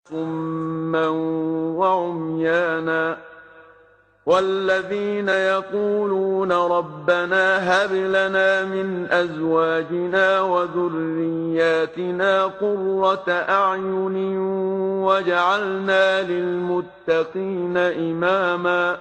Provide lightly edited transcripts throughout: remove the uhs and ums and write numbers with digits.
صُمًّا وَعُمْيَانًا وَالَّذِينَ يَقُولُونَ رَبَّنَا هَبْ لَنَا مِنْ أَزْوَاجِنَا وَذُرِّيَّاتِنَا قُرَّةَ أَعْيُنٍ وَاجْعَلْنَا لِلْمُتَّقِينَ إِمَامًا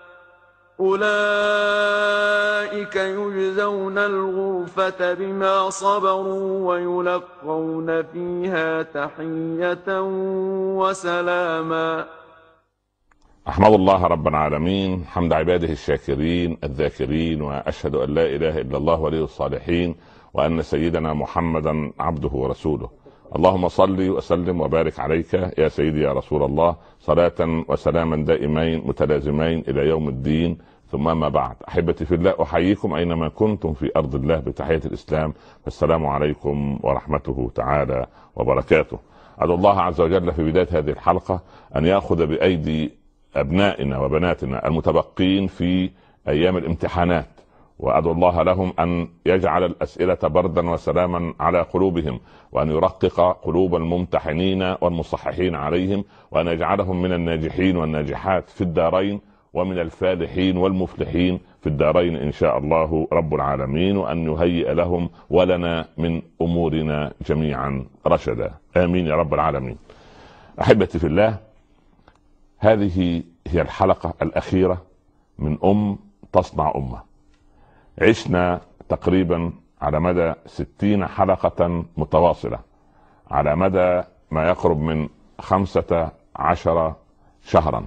أُولَئِكَ يُجْزَوْنَ الْغُرْفَةَ بِمَا صَبَرُوا وَيُلَقَّوْنَ فِيهَا تَحِيَّةً وَسَلَامًا. أحمد الله رب العالمين حمد عباده الشاكرين الذاكرين، وأشهد أن لا إله إلا الله ولي الصالحين، وأن سيدنا محمدا عبده ورسوله. اللهم صل وسلم وبارك عليك يا سيدي يا رسول الله، صلاة وسلاما دائمين متلازمين إلى يوم الدين. ثم ما بعد، أحبتي في الله، أحييكم أينما كنتم في أرض الله بتحية الإسلام، السلام عليكم ورحمته تعالى وبركاته. أدعو الله عز وجل في بداية هذه الحلقة أن يأخذ بأيدي أبنائنا وبناتنا المتبقين في أيام الامتحانات، وأدعو الله لهم أن يجعل الأسئلة بردا وسلاما على قلوبهم، وأن يرقق قلوب الممتحنين والمصححين عليهم، وأن يجعلهم من الناجحين والناجحات في الدارين، ومن الفالحين والمفلحين في الدارين إن شاء الله رب العالمين، وأن يهيئ لهم ولنا من أمورنا جميعا رشدا، آمين يا رب العالمين. أحبتي في الله، هذه هي الحلقة الأخيرة من تصنع أمة. عشنا تقريبا على مدى 60 حلقة متواصلة، على مدى ما يقرب من 15 شهرا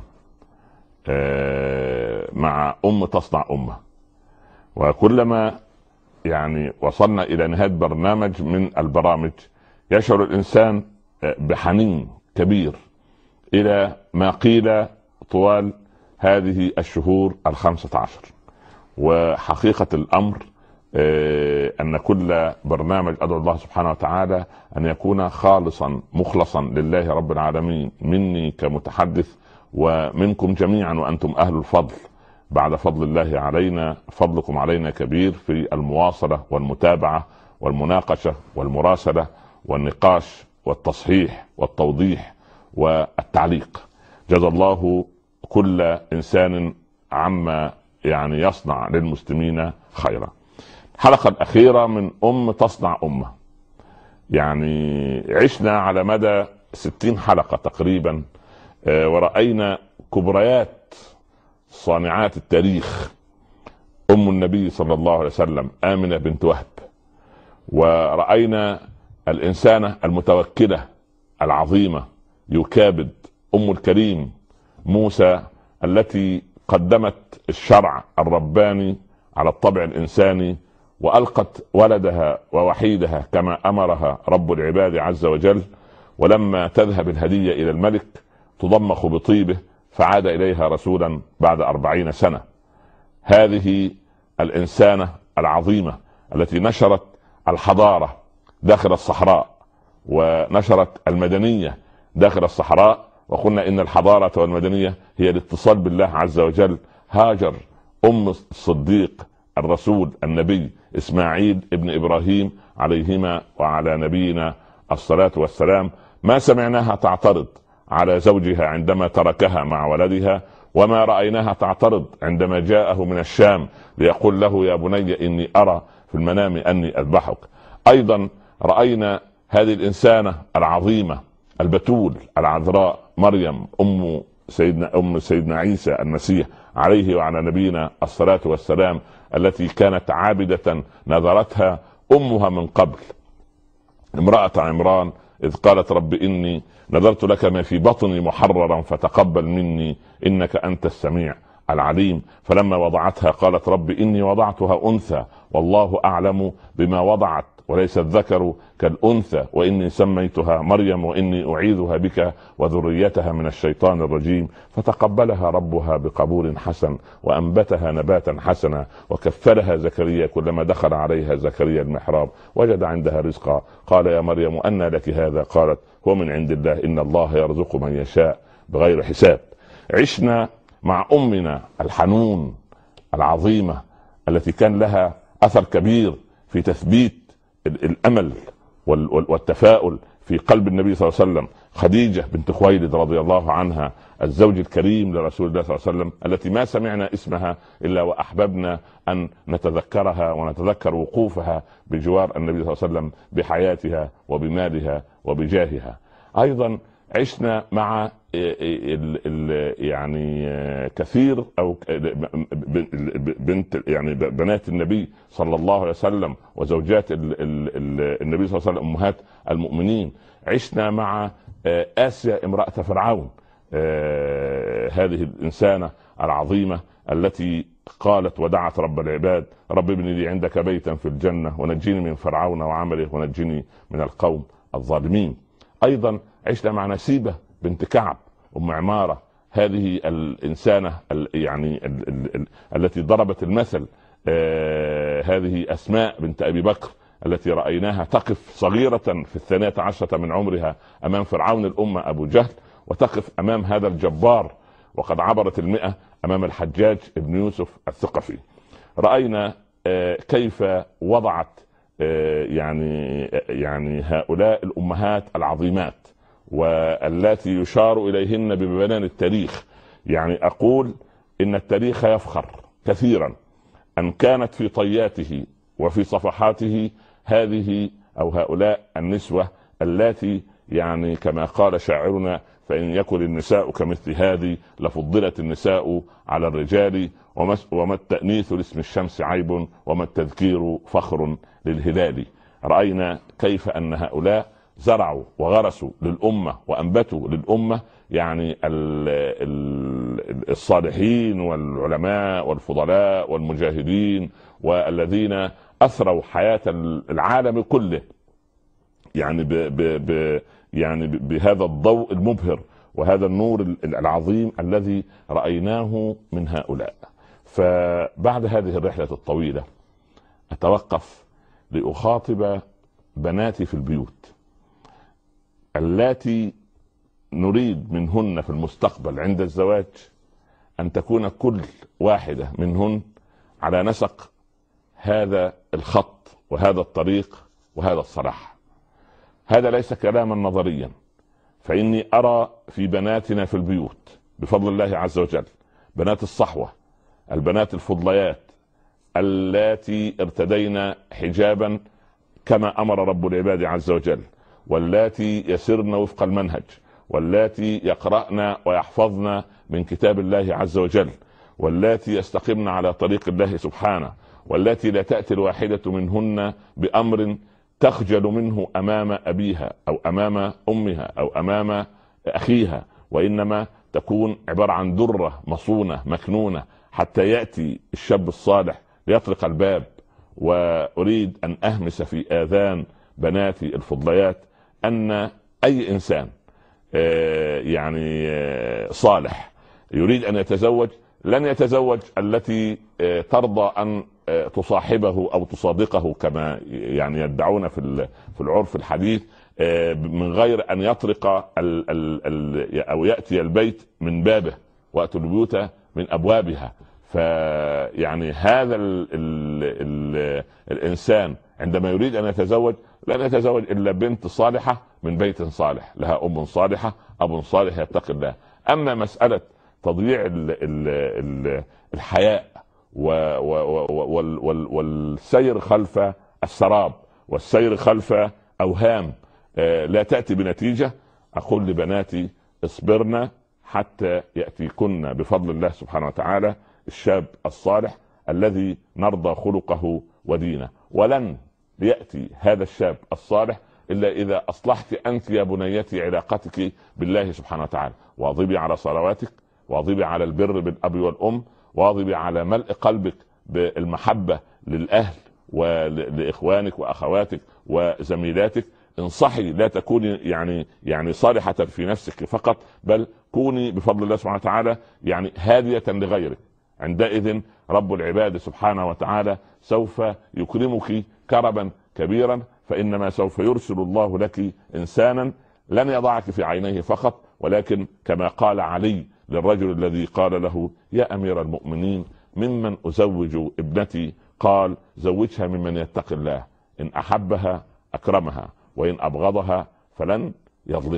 مع تصنع أمة. وكلما وصلنا إلى نهاية برنامج من البرامج يشعر الإنسان بحنين كبير إلى ما قيل طوال هذه الشهور 15. وحقيقة الأمر أن كل برنامج أدعو الله سبحانه وتعالى أن يكون خالصا مخلصا لله رب العالمين، مني كمتحدث ومنكم جميعا، وأنتم أهل الفضل بعد فضل الله علينا. فضلكم علينا كبير في المواصلة والمتابعة والمناقشة والمراسلة والنقاش والتصحيح والتوضيح والتعليق. جزا الله كل إنسان عما يصنع للمسلمين خيرا. الحلقة الأخيرة من تصنع أمة، عشنا على مدى 60 حلقة تقريبا، ورأينا كبريات صانعات التاريخ، النبي صلى الله عليه وسلم آمنة بنت وهب، ورأينا الإنسانة المتوكلة العظيمة يكابد الكريم موسى، التي قدمت الشرع الرباني على الطبع الإنساني، وألقت ولدها ووحيدها كما أمرها رب العباد عز وجل، ولما تذهب الهدية إلى الملك تضمخ بطيبه، فعاد إليها رسولا بعد 40 سنة. هذه الإنسانة العظيمة التي نشرت الحضارة داخل الصحراء، ونشرت المدنية داخل الصحراء، وقلنا إن الحضارة والمدنية هي الاتصال بالله عز وجل. هاجر الصديق الرسول النبي إسماعيل ابن إبراهيم عليهما وعلى نبينا الصلاة والسلام، ما سمعناها تعترض على زوجها عندما تركها مع ولدها، وما رأيناها تعترض عندما جاءه من الشام ليقول له يا بني إني أرى في المنام أني أذبحك. أيضا رأينا هذه الإنسانة العظيمة البتول العذراء مريم أم سيدنا عيسى المسيح عليه وعلى نبينا الصلاة والسلام، التي كانت عابدة نذرتها أمها من قبل، امرأة عمران، إذ قالت رب إني نذرت لك ما في بطني محررا فتقبل مني إنك أنت السميع العليم. فلما وضعتها قالت رب إني وضعتها أنثى والله أعلم بما وضعت وليس الذكر كالأنثى وإني سميتها مريم وإني أعيذها بك وذريتها من الشيطان الرجيم. فتقبلها ربها بقبول حسن وأنبتها نباتا حسنا، وكفلها زكريا كلما دخل عليها زكريا المحراب وجد عندها رزقا، قال يا مريم أنى لك هذا؟ قالت هو من عند الله إن الله يرزق من يشاء بغير حساب. عشنا مع أمنا الحنون العظيمة التي كان لها أثر كبير في تثبيت الأمل والتفاؤل في قلب النبي صلى الله عليه وسلم خديجة بنت خويلد رضي الله عنها، الزوج الكريم لرسول الله صلى الله عليه وسلم، التي ما سمعنا اسمها إلا وأحببنا أن نتذكرها ونتذكر وقوفها بجوار النبي صلى الله عليه وسلم بحياتها وبمالها وبجاهها. أيضا عشنا مع يعني كثير أو بنت يعني بنات النبي صلى الله عليه وسلم وزوجات النبي صلى الله عليه وسلم أمهات المؤمنين. عشنا مع آسيا امرأة فرعون، هذه الإنسانة العظيمة التي قالت ودعت رب العباد: رب ابن لي عندك بيتا في الجنة ونجيني من فرعون وعمله ونجيني من القوم الظالمين. أيضا عشنا مع نسيبة بنت كعب أم عمارة، هذه الإنسانة يعني التي ضربت المثل. هذه أسماء بنت أبي بكر التي رأيناها تقف صغيرة في 12 من عمرها أمام فرعون الأمة أبو جهل، وتقف أمام هذا الجبار وقد عبرت 100 أمام الحجاج ابن يوسف الثقفي. رأينا كيف وضعت يعني هؤلاء الأمهات العظيمات والتي يشار إليهن ببنان التاريخ. يعني أقول إن التاريخ يفخر كثيرا أن كانت في طياته وفي صفحاته هذه أو هؤلاء النسوة التي يعني كما قال شاعرنا: فإن يكن النساء كمثل هذه لفضلت النساء على الرجال، وما التأنيث لاسم الشمس عيب وما التذكير فخر للهلال. رأينا كيف أن هؤلاء زرعوا وغرسوا للأمة وأنبتوا للأمة يعني الصالحين والعلماء والفضلاء والمجاهدين والذين أثروا حياة العالم كله يعني يعني بهذا الضوء المبهر وهذا النور العظيم الذي رأيناه من هؤلاء. فبعد هذه الرحلة الطويلة أتوقف لأخاطب بناتي في البيوت التي نريد منهن في المستقبل عند الزواج أن تكون كل واحدة منهن على نسق هذا الخط وهذا الطريق وهذا الصلاح. هذا ليس كلاما نظريا، فإني أرى في بناتنا في البيوت بفضل الله عز وجل بنات الصحوة، البنات الفضليات اللاتي ارتدين حجابا كما أمر رب العباد عز وجل، واللاتي يسرن وفق المنهج، واللاتي يقرأن ويحفظن من كتاب الله عز وجل، واللاتي يستقمن على طريق الله سبحانه، والتي لا تأتي الواحدة منهن بأمر تخجل منه أمام أبيها أو أمام أمها أو أمام أخيها، وإنما تكون عبارة عن درة مصونة مكنونة حتى يأتي الشاب الصالح ليطرق الباب. وأريد أن أهمس في آذان بناتي الفضليات أن أي إنسان يعني صالح يريد أن يتزوج لن يتزوج التي ترضى أن تصاحبه أو تصادقه كما يعني يدعون في العرف الحديث من غير أن يطرق أو يأتي البيت من بابه وأتوا البيوت من أبوابها. فيعني هذا الإنسان عندما يريد أن يتزوج لن يتزوج إلا بنت صالحة من بيت صالح لها أم صالحة أب صالح يتقي الله. أما مسألة تضييع الحياء والسير خلف السراب والسير خلف أوهام لا تأتي بنتيجة، أقول لبناتي اصبرنا حتى يأتيكن بفضل الله سبحانه وتعالى الشاب الصالح الذي نرضى خلقه ودينه. ولن يأتي هذا الشاب الصالح إلا إذا أصلحت أنت يا بنيتي علاقتك بالله سبحانه وتعالى، واظبي على صلواتك، واظبي على البر بالأب والأم، واظبي على ملء قلبك بالمحبة للأهل ولإخوانك وأخواتك وزميلاتك. انصحي، لا تكوني يعني صالحة في نفسك فقط، بل كوني بفضل الله سبحانه وتعالى يعني هادية لغيرك. عندئذ رب العباد سبحانه وتعالى سوف يكرمك كرما كبيرا، فإنما سوف يرسل الله لك إنسانا لن يضعك في عينيه فقط، ولكن كما قال علي للرجل الذي قال له: يا أمير المؤمنين ممن أزوج ابنتي؟ قال: زوجها ممن يتقي الله، إن أحبها أكرمها وإن أبغضها فلن يظلمها.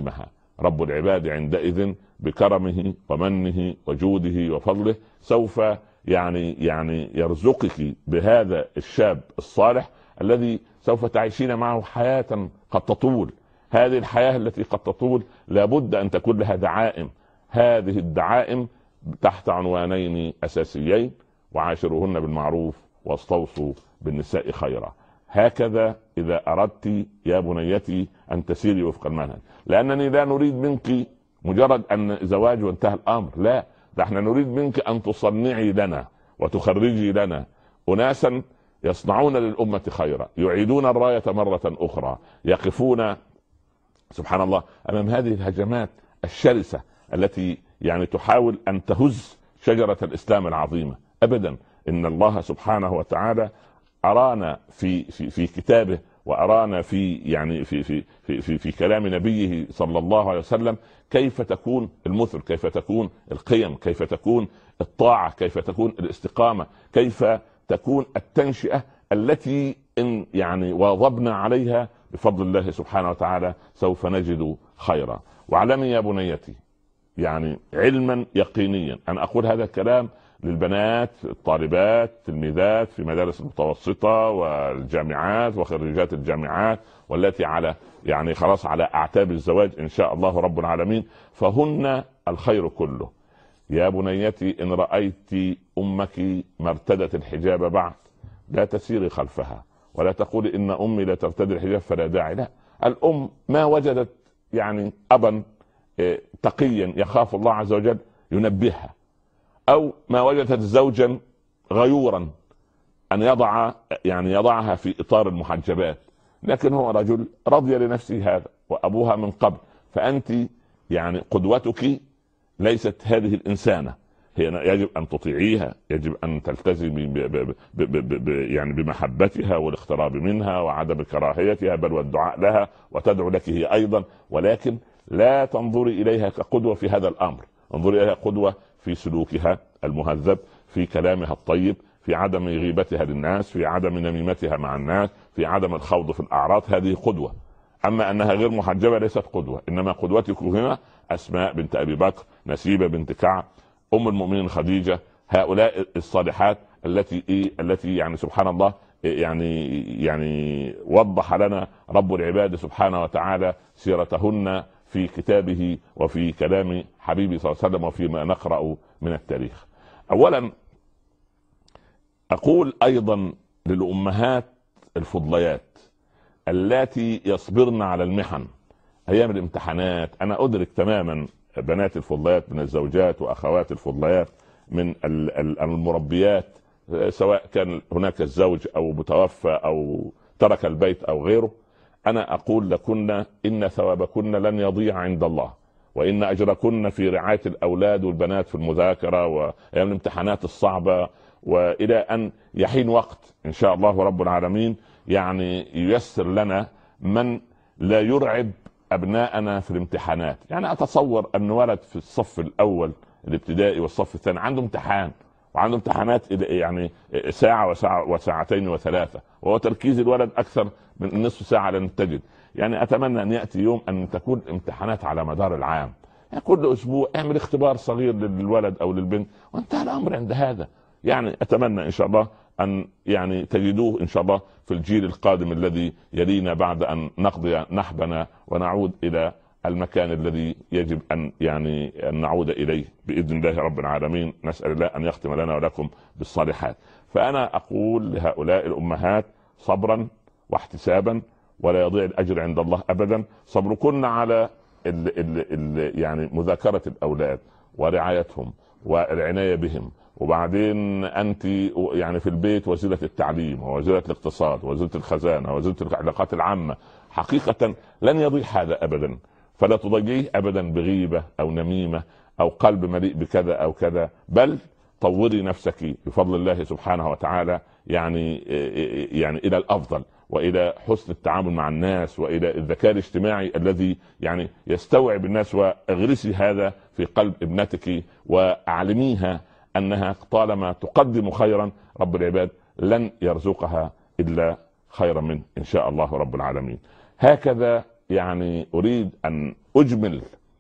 رب العباد عندئذ بكرمه ومنه وجوده وفضله سوف يعني يرزقك بهذا الشاب الصالح الذي سوف تعيشين معه حياة قد تطول. هذه الحياة التي قد تطول لابد أن تكون لها دعائم. هذه الدعائم تحت عنوانين أساسيين: وعاشروهن بالمعروف واستوصوا بالنساء خيرا. هكذا إذا أردت يا بنيتي أن تسيري وفق المنهج، لأنني لا نريد منك مجرد أن زواج وانتهى الأمر، لا، نحن نريد منك أن تصنعي لنا وتخرجي لنا أناسا يصنعون للأمة خيرا، يعيدون الراية مرة أخرى، يقفون سبحان الله أمام هذه الهجمات الشرسة التي يعني تحاول أن تهز شجرة الإسلام العظيمة. أبدا، إن الله سبحانه وتعالى أرانا في كتابه، وأرانا في كلام نبيه صلى الله عليه وسلم كيف تكون المثل، كيف تكون القيم، كيف تكون الطاعة، كيف تكون الاستقامة، كيف تكون التنشئة التي إن يعني واظبنا عليها بفضل الله سبحانه وتعالى سوف نجد خيرا. واعلمي يا بنيتي يعني علما يقينيا، أنا أقول هذا الكلام للبنات الطالبات التلميذات في مدارس المتوسطة والجامعات وخريجات الجامعات والتي على يعني خلاص على أعتاب الزواج إن شاء الله رب العالمين، فهن الخير كله. يا بنيتي إن رأيت أمك ما ارتدت الحجاب بعد لا تسيري خلفها ولا تقولي إن أمي لا ترتدي الحجاب فلا داعي، لا، الأم ما وجدت يعني أبا تقيا يخاف الله عز وجل ينبهها، أو ما وجدت زوجا غيورا أن يضعها في إطار المحجبات، لكن هو رجل رضي لنفسه هذا وأبوها من قبل، فأنت يعني قدوتك ليست هذه الإنسانة، هي يجب أن تطيعيها، يجب أن تلتزمي يعني بمحبتها والاقتراب منها وعدم كراهيتها بل والدعاء لها وتدعو لك هي أيضا، ولكن لا تنظري إليها كقدوة في هذا الأمر، انظري إليها قدوة في سلوكها المهذب، في كلامها الطيب، في عدم غيبتها للناس، في عدم نميمتها مع الناس، في عدم الخوض في الأعراض، هذه قدوة. أما أنها غير محجبة ليست قدوة، إنما قدوتك هنا أسماء بنت أبي بكر، نسيبة بنت كعب، أم المؤمنين خديجة، هؤلاء الصالحات التي يعني سبحان الله يعني وضح لنا رب العباد سبحانه وتعالى سيرتهن في كتابه وفي كلام حبيبي صلى الله عليه وسلم وفيما نقرأ من التاريخ. أولا أقول أيضا للأمهات الفضليات التي يصبرن على المحن أيام الامتحانات، أنا أدرك تماما بنات الفضليات من الزوجات وأخوات الفضليات من المربيات، سواء كان هناك الزوج أو متوفى أو ترك البيت أو غيره، أنا أقول لكن إن ثوابكن لن يضيع عند الله، وإن أجركن في رعاية الأولاد والبنات في المذاكرة وأيام الامتحانات الصعبة، وإلى أن يحين وقت إن شاء الله رب العالمين يعني ييسر لنا من لا يرعب أبناءنا في الامتحانات. يعني أتصور أن ولد في الصف الأول الابتدائي والصف الثاني عنده امتحان وعنده امتحانات يعني ساعة وساعتين وثلاثة، وهو تركيز الولد أكثر من نصف ساعة لن تجد. يعني أتمنى أن يأتي يوم أن تكون امتحانات على مدار العام، يعني كل أسبوع اعمل اختبار صغير للولد أو للبنت وانتهى الأمر عند هذا. يعني أتمنى إن شاء الله أن يعني تجدوه إن شاء الله في الجيل القادم الذي يلينا بعد أن نقضي نحبنا ونعود إلى المكان الذي يجب أن نعود إليه بإذن الله رب العالمين. نسأل الله أن يختم لنا ولكم بالصالحات. فأنا أقول لهؤلاء الأمهات صبرا واحتسابا، ولا يضيع الأجر عند الله أبدا. صبركن على يعني مذاكرة الأولاد ورعايتهم والعناية بهم، وبعدين أنت يعني في البيت وزيرة التعليم ووزيرة الاقتصاد ووزيرة الخزانة ووزيرة العلاقات العامة، حقيقة لن يضيع هذا أبدا، فلا تضيعيه أبدا بغيبة أو نميمة أو قلب مليء بكذا أو كذا، بل طوري نفسك بفضل الله سبحانه وتعالى يعني إلى الأفضل وإلى حسن التعامل مع الناس وإلى الذكاء الاجتماعي الذي يعني يستوعب الناس، واغرسي هذا في قلب ابنتك وأعلميها أنها طالما تقدم خيرا رب العباد لن يرزقها إلا خيرا منه إن شاء الله رب العالمين. هكذا يعني أريد أن أجمل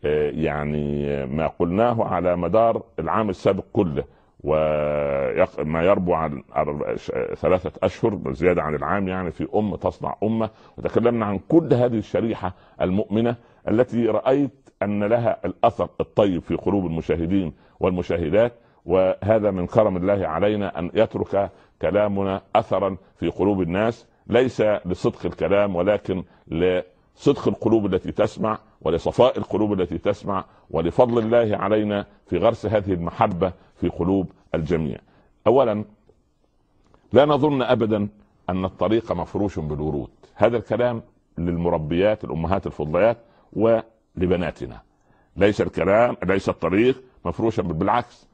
يعني ما قلناه على مدار العام السابق كله وما يربو عن 3 أشهر زيادة عن العام، يعني في تصنع أمة. وتكلمنا عن كل هذه الشريحة المؤمنة التي رأيت أن لها الأثر الطيب في قلوب المشاهدين والمشاهدات، وهذا من كرم الله علينا أن يترك كلامنا أثرا في قلوب الناس، ليس لصدق الكلام ولكن لصدق القلوب التي تسمع، ولصفاء القلوب التي تسمع، ولفضل الله علينا في غرس هذه المحبة في قلوب الجميع. أولا، لا نظن أبدا أن الطريق مفروش بالورود. هذا الكلام للمربيات الأمهات الفضليات ولبناتنا. ليس الطريق مفروشا، بالعكس.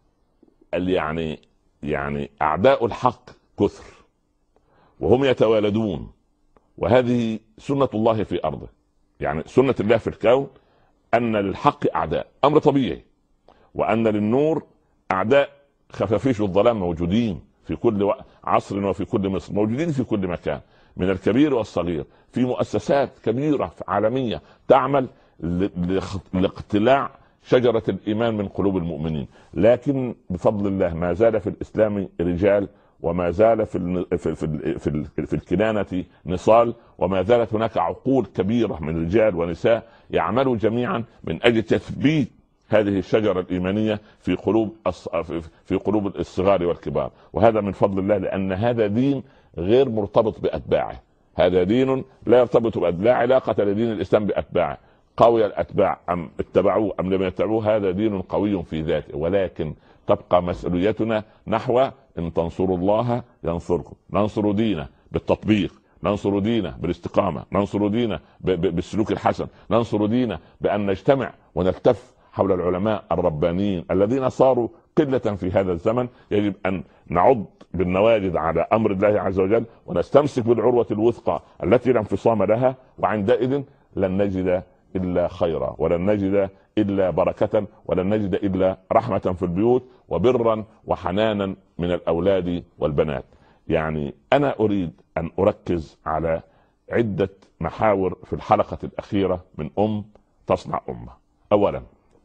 يعني أعداء الحق كثر وهم يتوالدون، وهذه سنة الله في أرضه. يعني سنة الله في الكون أن للحق أعداء، أمر طبيعي، وأن للنور أعداء. خفافيش الظلام موجودين في كل عصر وفي كل مصر، موجودين في كل مكان، من الكبير والصغير، في مؤسسات كبيرة عالمية تعمل لاقتلاع شجرة الإيمان من قلوب المؤمنين. لكن بفضل الله ما زال في الإسلام رجال، وما زال في الكنانة نصال، وما زالت هناك عقول كبيرة من رجال ونساء يعملوا جميعا من أجل تثبيت هذه الشجرة الإيمانية في قلوب الصغار والكبار. وهذا من فضل الله، لأن هذا دين غير مرتبط بأتباعه. هذا دين لا يرتبط لا علاقة لدين الإسلام بأتباعه. قوي الأتباع أم اتبعوه أم لم يتبعوه، هذا دين قوي في ذاته. ولكن تبقى مسؤوليتنا نحو إن تنصروا الله ينصركم. ننصر دينه بالتطبيق، ننصر دينه بالاستقامة، ننصر دينه بالسلوك الحسن، ننصر دينه بأن نجتمع ونلتف حول العلماء الربانيين الذين صاروا قلة في هذا الزمن. يجب أن نعض بالنواجذ على أمر الله عز وجل، ونستمسك بالعروة الوثقى التي لا انفصام لها، وعندئذ لن نجد إلا خيرا، ولن نجد إلا بركة، ولن نجد إلا رحمة في البيوت، وبرا وحنانا من الأولاد والبنات. يعني أنا أريد أن أركز على عدة محاور في الحلقة الأخيرة من تصنع أمة. أولا،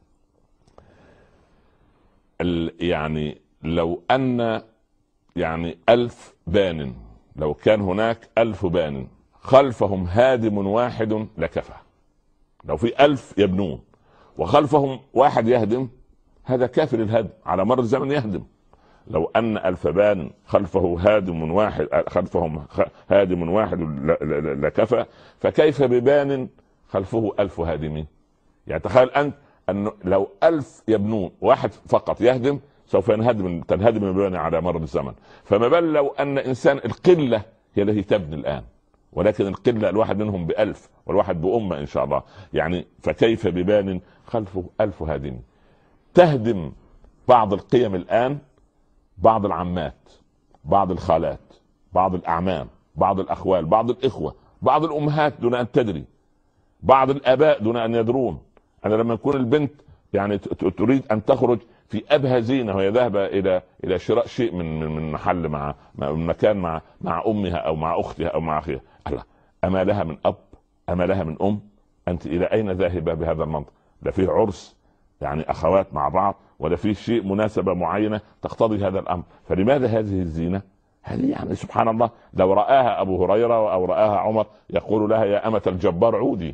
يعني لو أن 1000 بان، لو كان هناك 1000 بان خلفهم هادم واحد لكفى. لو في 1000 يبنون وخلفهم واحد يهدم، هذا كافر الهدم، على مر الزمن يهدم. لو أن 1000 بان خلفهم هادم واحد لكفى، فكيف ببان خلفه 1000 هادمين؟ يعني تخيل أنت أنه لو 1000 يبنون واحد فقط يهدم، سوف تنهدم المباني على مر الزمن. فما بال لو أن إنسان القلة هي التي تبني الآن، ولكن القلة الواحد منهم ب1000 والواحد بأمة إن شاء الله. يعني فكيف ببان خلفه 1000 هادمين؟ تهدم بعض القيم الآن، بعض العمات، بعض الخالات، بعض الأعمام، بعض الأخوال، بعض الإخوة، بعض الأمهات دون أن تدري، بعض الآباء دون أن يدرون. أنا لما يكون البنت يعني تريد أن تخرج في أبهى زينة وهي ذاهبة إلى شراء شيء من محل مع مكان مع أمها أو مع أختها أو مع أخيها، الله، أما لها من أب؟ أما لها من أم؟ أنت إلى أين ذاهبة بهذا المنطق؟ لا فيه عرس يعني أخوات مع بعض، ولا فيه شيء مناسبة معينة تقتضي هذا الأمر. فلماذا هذه الزينة؟ هذه يعني سبحان الله، لو رآها أبو هريرة أو رآها عمر يقول لها يا أمة الجبار عودي.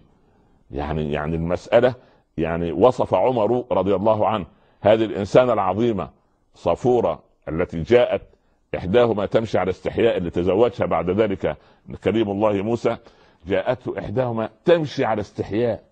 يعني المسألة، يعني وصف عمر رضي الله عنه هذه الإنسانة العظيمة صفورة التي جاءت إحداهما تمشي على استحياء، اللي تزوجها بعد ذلك كريم الله موسى، جاءته إحداهما تمشي على استحياء،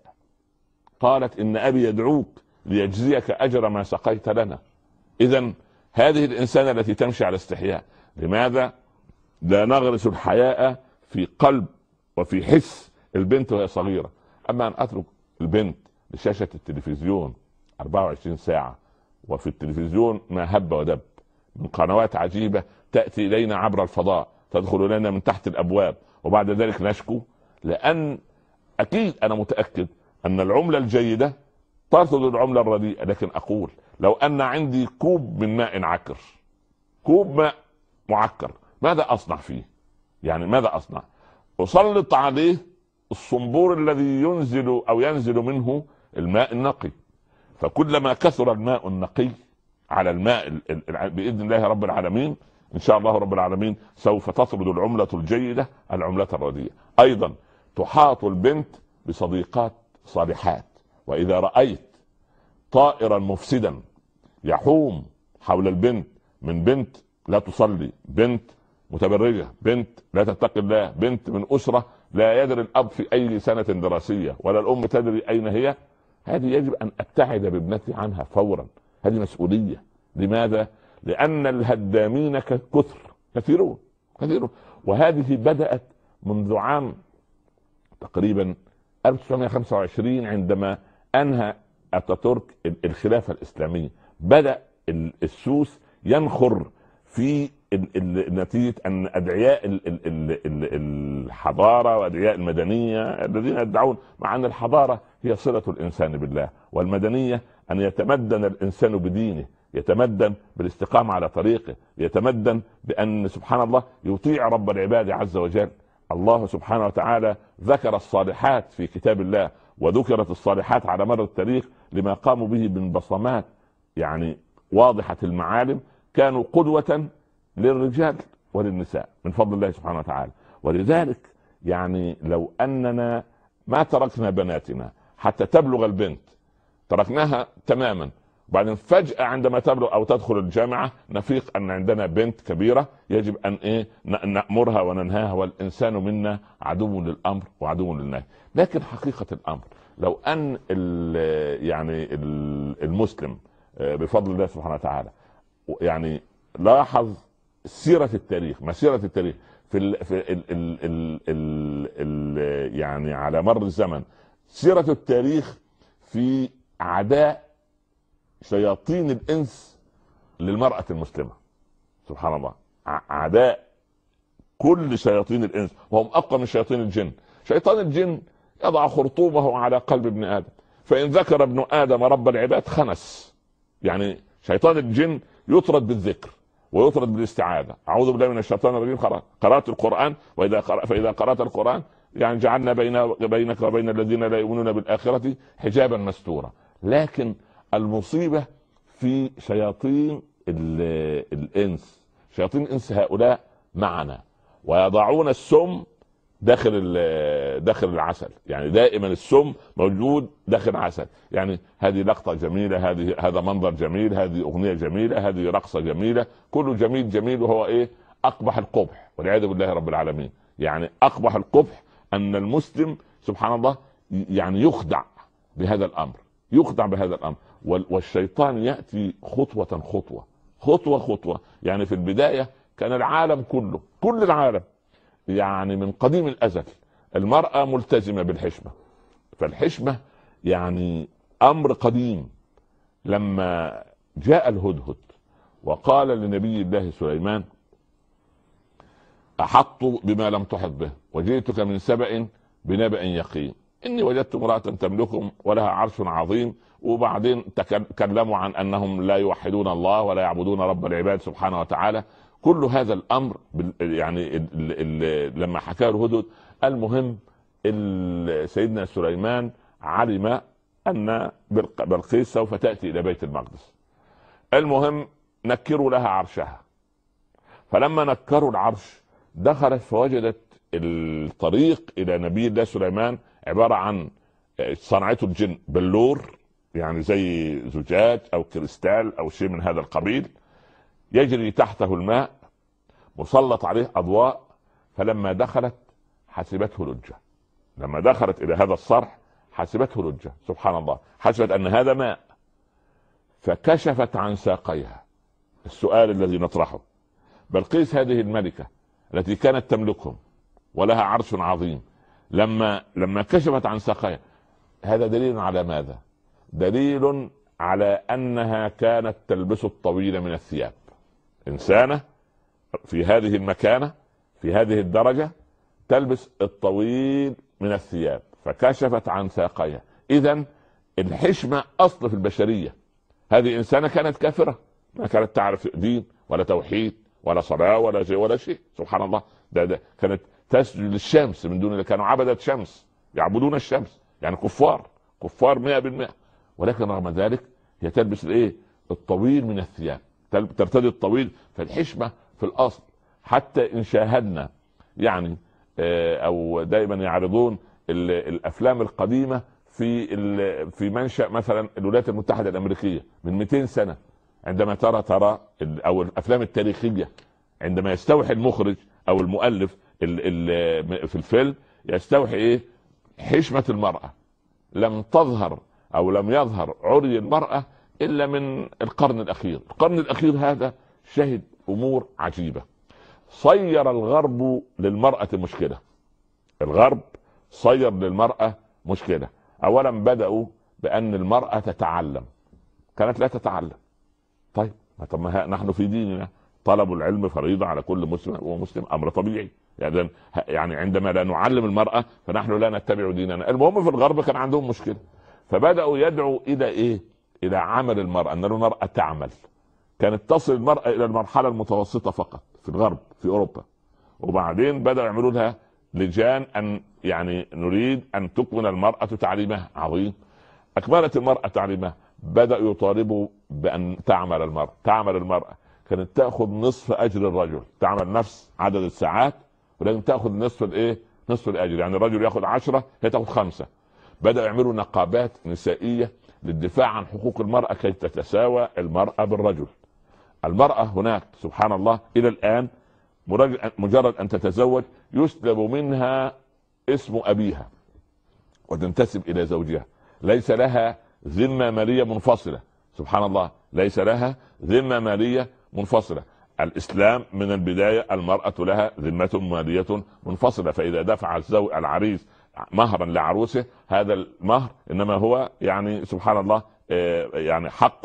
قالت إن أبي يدعوك ليجزيك أجر ما سقيت لنا. إذن هذه الإنسانة التي تمشي على استحياء، لماذا لا نغرس الحياء في قلب وفي حس البنت وهي صغيرة؟ أما أن أترك البنت لشاشة التلفزيون 24 ساعة، وفي التلفزيون ما هب ودب من قنوات عجيبة تأتي إلينا عبر الفضاء، تدخل إلينا من تحت الأبواب، وبعد ذلك نشكو. لأن أكيد أنا متأكد أن العملة الجيدة ترصد العملة الرديئة. لكن أقول لو أن عندي كوب من ماء عكر، كوب ماء معكر، ماذا أصنع فيه؟ يعني ماذا أصنع؟ أسلط عليه الصنبور الذي ينزل منه الماء النقي. فكلما كثر الماء النقي على الماء باذن الله رب العالمين ان شاء الله رب العالمين سوف تطرد العملة الجيدة العملة الرديئة. ايضا تحاط البنت بصديقات صالحات، واذا رأيت طائرا مفسدا يحوم حول البنت، من بنت لا تصلي، بنت متبرجة، بنت لا تتقي الله، بنت من أسرة لا يدري الأب في أي سنة دراسية ولا الأم تدري أين هي، هذه يجب أن أبتعد بابنتي عنها فورا. هذه مسؤولية. لماذا؟ لأن الهدامين كثيرون. وهذه بدأت منذ عام تقريبا 1925 عندما أنهى أتاتورك الخلافة الإسلامية. بدأ السوس ينخر في نتيجة أن أدعياء الحضارة وأدعياء المدنية الذين يدعون مع أن الحضارة هي صلة الإنسان بالله، والمدنية أن يتمدن الإنسان بدينه، يتمدن بالاستقامة على طريقه، يتمدن بأن سبحان الله يطيع رب العباد عز وجل. الله سبحانه وتعالى ذكر الصالحات في كتاب الله، وذكرت الصالحات على مر التاريخ لما قاموا به من بصمات يعني واضحة المعالم، كانوا قدوة للرجال وللنساء من فضل الله سبحانه وتعالى. ولذلك يعني لو أننا ما تركنا بناتنا حتى تبلغ البنت، تركناها تماما، وبعدين فجأة عندما تبلغ أو تدخل الجامعة نفيق أن عندنا بنت كبيرة يجب أن نأمرها وننهاها، والإنسان منا عدو للأمر وعدو للنهي. لكن حقيقة الأمر لو أن يعني المسلم بفضل الله سبحانه وتعالى يعني لاحظ سيرة التاريخ، مسيرة التاريخ في يعني على مر الزمن، سيرة التاريخ في عداء شياطين الإنس للمرأة المسلمة. سبحان الله، عداء كل شياطين الإنس، وهم أقوى من شياطين الجن. شيطان الجن يضع خرطومه على قلب ابن آدم، فإن ذكر ابن آدم رب العباد خنس. يعني شيطان الجن يطرد بالذكر ويطرد بالاستعاذة. أعوذ بالله من الشيطان الرجيم، قرأت القرآن فإذا قرأت القرآن يعني جعلنا بينك وبين الذين لا يؤمنون بالآخرة حجابا مستورا. لكن المصيبة في شياطين الإنس، شياطين الإنس هؤلاء معنا ويضعون السم داخل العسل. يعني دائما السم موجود داخل العسل. يعني هذه لقطة جميلة، هذا منظر جميل، هذه أغنية جميلة، هذه رقصة جميلة، كله جميل جميل، وهو إيه؟ أقبح القبح والعياذ بالله رب العالمين. يعني أقبح القبح أن المسلم سبحان الله يعني يخدع بهذا الأمر، يخدع بهذا الأمر. والشيطان يأتي خطوة. يعني في البداية كان العالم كله، كل العالم يعني من قديم الأزل المرأة ملتزمة بالحشمة، فالحشمة يعني أمر قديم. لما جاء الهدهد وقال لنبي الله سليمان أحط بما لم تحط به وجئتك من سبأ بنبأ يقين إني وجدت امرأة تملكهم ولها عرش عظيم. وبعدين تكلموا عن أنهم لا يوحدون الله ولا يعبدون رب العباد سبحانه وتعالى. كل هذا الأمر يعني لما حكاه الهدهد، المهم سيدنا سليمان علم أن بلقيس سوف تأتي إلى بيت المقدس. المهم نكروا لها عرشها، فلما نكروا العرش دخلت فوجدت الطريق إلى نبي الله سليمان عبارة عن صنعته الجن بلور، يعني زي زجاج أو كريستال أو شيء من هذا القبيل، يجري تحته الماء مسلط عليه أضواء. فلما دخلت حسبته لجة، لما دخلت إلى هذا الصرح حسبته لجة. سبحان الله، حسبت أن هذا ماء، فكشفت عن ساقيها. السؤال الذي نطرحه، بلقيس هذه الملكة التي كانت تملكهم ولها عرش عظيم، لما كشفت عن ساقيها، هذا دليل على ماذا؟ دليل على أنها كانت تلبس الطويل من الثياب. إنسانة في هذه المكانة في هذه الدرجة تلبس الطويل من الثياب، فكشفت عن ساقيها. إذن الحشمة أصل في البشرية. هذه إنسانة كانت كافرة، ما كانت تعرف دين ولا توحيد ولا صلاة ولا شيء. سبحان الله، ده كانت تسجد للشمس من دون الله، كانوا عبدة شمس، يعبدون الشمس، يعني كفار كفار 100%، ولكن رغم ذلك هي تلبس الايه؟ الطويل من الثياب، ترتدي الطويل. فالحشمة في الاصل، حتى ان شاهدنا يعني او دائما يعرضون الافلام القديمة في منشأ مثلا الولايات المتحدة الامريكية من 200 سنة، عندما ترى او الافلام التاريخية، عندما يستوحي المخرج او المؤلف في الفيلم يستوحي ايه؟ حشمة المرأة. لم تظهر او لم يظهر عري المرأة الا من القرن الاخير. القرن الاخير هذا شهد امور عجيبة. صير الغرب للمرأة مشكلة. الغرب صير للمرأة مشكلة. اولا بدأوا بان المرأة تتعلم، كانت لا تتعلم. طيب ما نحن في ديننا طلب العلم فريضة على كل مسلم ومسلم، امر طبيعي. يعني عندما لا نعلم المرأة فنحن لا نتبع ديننا. المهم في الغرب كان عندهم مشكلة، فبدأوا يدعوا الى ايه؟ الى عمل المرأة، ان المرأة تعمل. كانت تصل المرأة الى المرحلة المتوسطة فقط في الغرب في اوروبا، وبعدين بدأوا يعملوا لها لجان ان يعني نريد ان تكمل المرأة تعليمها. عظيم. اكملت المرأة تعليمها، بدأوا يطالبوا بان تعمل المرأة. كانت تأخذ نصف اجر الرجل، تعمل نفس عدد الساعات ولكن تأخذ نصف الايه؟ نصف الاجر. يعني الرجل يأخذ 10 هي تأخذ 5. بدأوا يعملوا نقابات نسائية للدفاع عن حقوق المرأة كي تتساوى المرأة بالرجل. المرأة هناك سبحان الله الى الآن مجرد ان تتزوج يسلب منها اسم ابيها وتنتسب الى زوجها، ليس لها ذمة مالية منفصلة. سبحان الله، ليس لها ذمة مالية منفصلة. الاسلام من البداية المرأة لها ذمة مالية منفصلة، فاذا دفع العريس مهرا لعروسه هذا المهر انما هو يعني سبحان الله يعني حق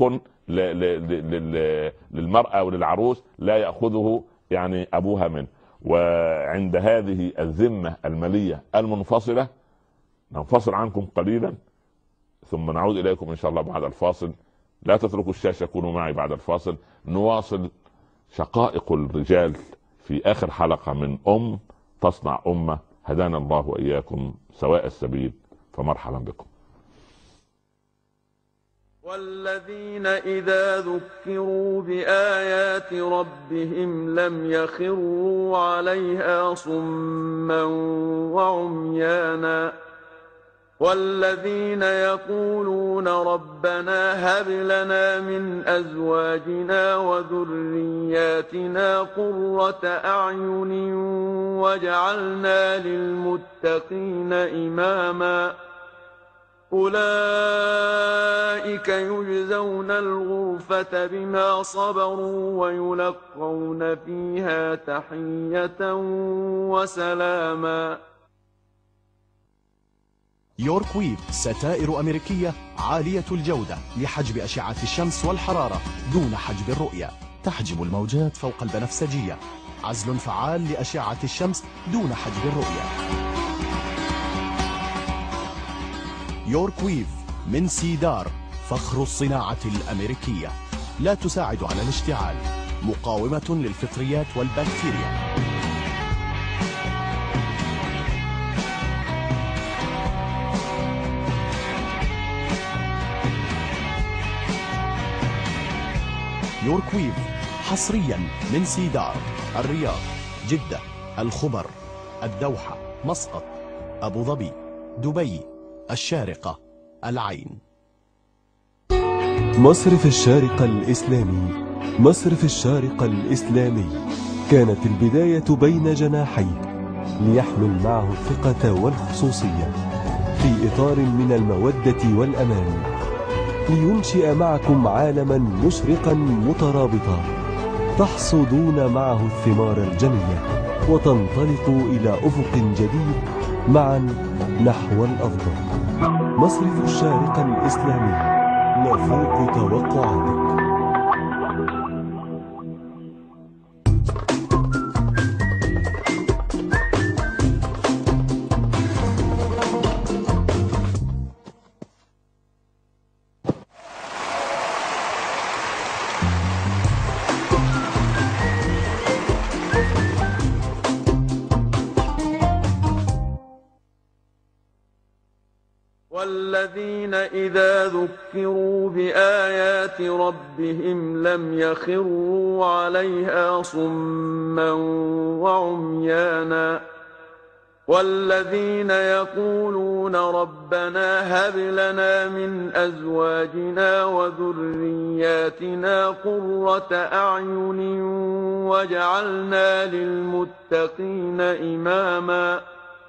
للمرأة وللعروس لا يأخذه يعني ابوها منه. وعند هذه الذمة المالية المنفصلة ننفصل عنكم قليلا ثم نعود اليكم ان شاء الله بعد الفاصل. لا تتركوا الشاشة، كونوا معي بعد الفاصل نواصل شقائق الرجال في اخر حلقة من تصنع امة. هدانا الله واياكم سواء السبيل، فمرحبا بكم. والذين إذا ذكروا بآيات ربهم لم يخروا عليها صما وعميانا. والذين يقولون ربنا هب لنا من أزواجنا وذرياتنا قرة أعين واجعلنا للمتقين إماما. أولئك يجزون الغرفة بما صبروا ويلقون فيها تحية وسلاما. يوركويف ستائر أمريكية عالية الجودة لحجب أشعة الشمس والحرارة دون حجب الرؤية. تحجب الموجات فوق البنفسجية. عزل فعال لأشعة الشمس دون حجب الرؤية. يوركويف من سيدار، فخر الصناعة الأمريكية. لا تساعد على الاشتعال، مقاومة للفطريات والبكتيريا. يوركويف حصريا من سيدار، الرياض، جدة، الخبر، الدوحة، مسقط، أبو ظبي، دبي، الشارقة، العين. مصرف الشارقة الإسلامي. مصرف الشارقة الإسلامي كانت البداية بين جناحيه ليحمل معه الثقة والخصوصية في إطار من المودة والأمان، لينشئ معكم عالما مشرقا مترابطا تحصدون معه الثمار الجنية وتنطلقوا إلى أفق جديد معا نحو الأفضل. مصرف الشارقة الإسلامي، نفوق توقعاتك. والذين إذا ذكروا بآيات ربهم لم يخروا عليها صما وعميانا والذين يقولون ربنا هب لنا من أزواجنا وذرياتنا قرة أعين واجعلنا للمتقين إماما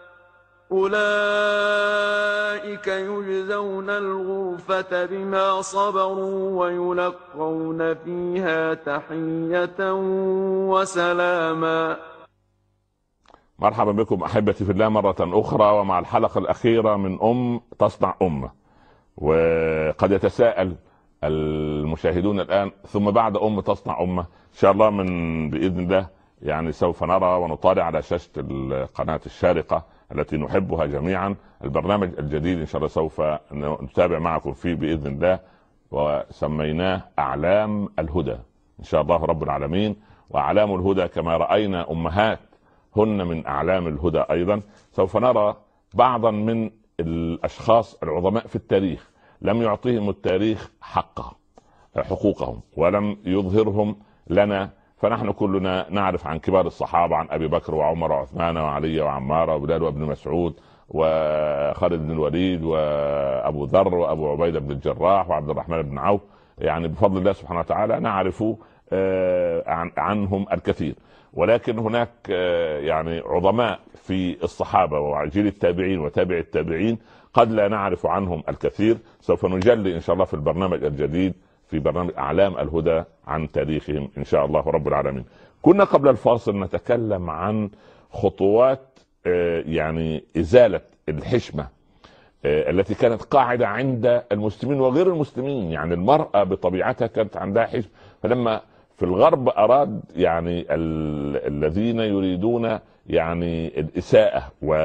أولئك يجزون الغرفة بما صبروا ويلقون فيها تحية وسلاما. مرحبا بكم أحبتي في الله مرة أخرى ومع الحلقة الأخيرة من تصنع أمة. وقد يتساءل المشاهدون الآن ثم بعد تصنع أمة إن شاء الله بإذن الله يعني سوف نرى ونطالع على شاشة القناة الشارقة التي نحبها جميعا البرنامج الجديد إن شاء الله سوف نتابع معكم فيه بإذن الله، وسميناه أعلام الهدى إن شاء الله رب العالمين. وأعلام الهدى كما رأينا أمهات هن من أعلام الهدى أيضا. سوف نرى بعضا من الأشخاص العظماء في التاريخ لم يعطيهم التاريخ حقوقهم ولم يظهرهم لنا، فنحن كلنا نعرف عن كبار الصحابة عن أبي بكر وعمر وعثمان وعلي وعمار وبلال وابن مسعود وخالد بن الوليد وأبو ذر وأبو عبيدة بن الجراح وعبد الرحمن بن عوف، يعني بفضل الله سبحانه وتعالى نعرف عنهم الكثير. ولكن هناك يعني عظماء في الصحابة وجيل التابعين وتابع التابعين قد لا نعرف عنهم الكثير. سوف نجلي إن شاء الله في البرنامج الجديد في برنامج أعلام الهدى عن تاريخهم إن شاء الله رب العالمين. كنا قبل الفاصل نتكلم عن خطوات يعني إزالة الحشمة التي كانت قاعدة عند المسلمين وغير المسلمين. يعني المرأة بطبيعتها كانت عندها حشمة، فلما في الغرب أراد يعني الذين يريدون يعني الإساءة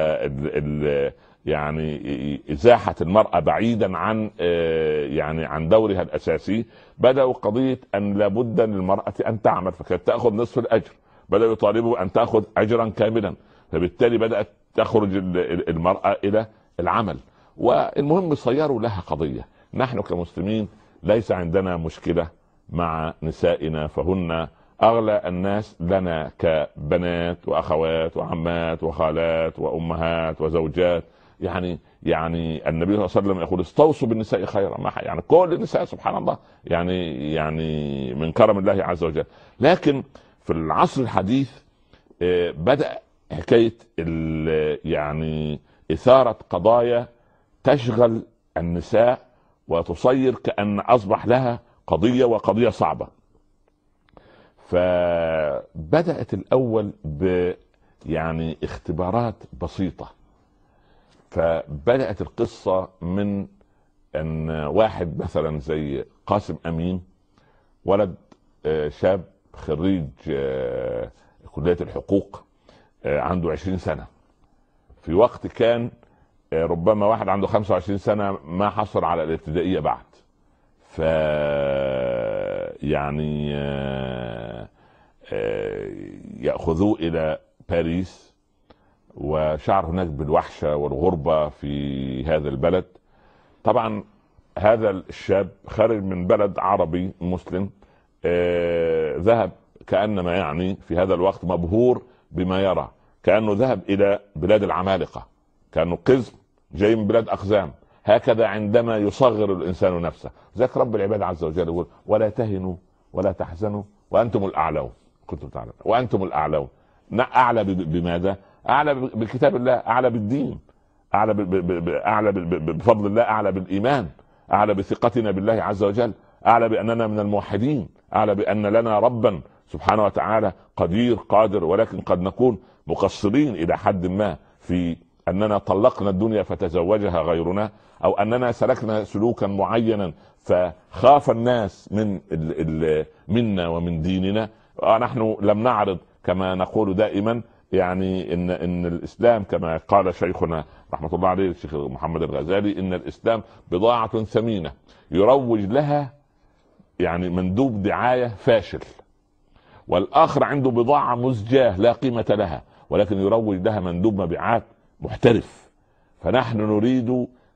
يعني إزاحة المرأة بعيدا عن يعني عن دورها الأساسي، بدأوا قضية أن لابد للمرأة أن تعمل، فكانت تأخذ نصف الأجر، بدأوا يطالبوا أن تأخذ أجرا كاملا، فبالتالي بدأت تخرج المرأة إلى العمل. والمهم صيروا لها قضية. نحن كمسلمين ليس عندنا مشكلة مع نسائنا، فهن أغلى الناس لنا كبنات وأخوات وعمات وخالات وأمهات وزوجات. يعني النبي صلى الله عليه وسلم يقول استوصوا بالنساء خيرا، يعني كل النساء سبحان الله يعني من كرم الله عز وجل. لكن في العصر الحديث بدأ حكاية يعني إثارة قضايا تشغل النساء وتصير كأن أصبح لها قضية وقضية صعبة. فبدأت الأول يعني اختبارات بسيطة. فبدأت القصة من أن واحد مثلا زي قاسم أمين، ولد شاب خريج كلية الحقوق، عنده 20 سنة، في وقت كان ربما واحد عنده 25 سنة ما حصل على الابتدائية بعد. يعني يأخذوه إلى باريس، وشعر هناك بالوحشة والغربة في هذا البلد. طبعا هذا الشاب خارج من بلد عربي مسلم، ذهب كأنما يعني في هذا الوقت مبهور بما يرى، كأنه ذهب إلى بلاد العمالقة، كأنه قزم جاي من بلاد أقزام. هكذا عندما يصغر الإنسان نفسه، ذاك رب العباد عز وجل يقول ولا تهنوا ولا تحزنوا وأنتم الأعلون كنتم تعلمون وأنتم الأعلون. أعلى بماذا؟ أعلى بكتاب الله، أعلى بالدين، أعلى بفضل الله، أعلى بالإيمان، أعلى بثقتنا بالله عز وجل، أعلى بأننا من الموحدين، أعلى بأن لنا ربا سبحانه وتعالى قدير قادر. ولكن قد نكون مقصرين إلى حد ما في أننا طلقنا الدنيا فتزوجها غيرنا، أو أننا سلكنا سلوكا معينا فخاف الناس منا ومن ديننا. نحن لم نعرض كما نقول دائما يعني إن الإسلام كما قال شيخنا رحمة الله عليه الشيخ محمد الغزالي إن الإسلام بضاعة ثمينة يروج لها يعني مندوب دعاية فاشل، والآخر عنده بضاعة مزجاة لا قيمة لها ولكن يروج لها مندوب مبيعات محترف. فنحن نريد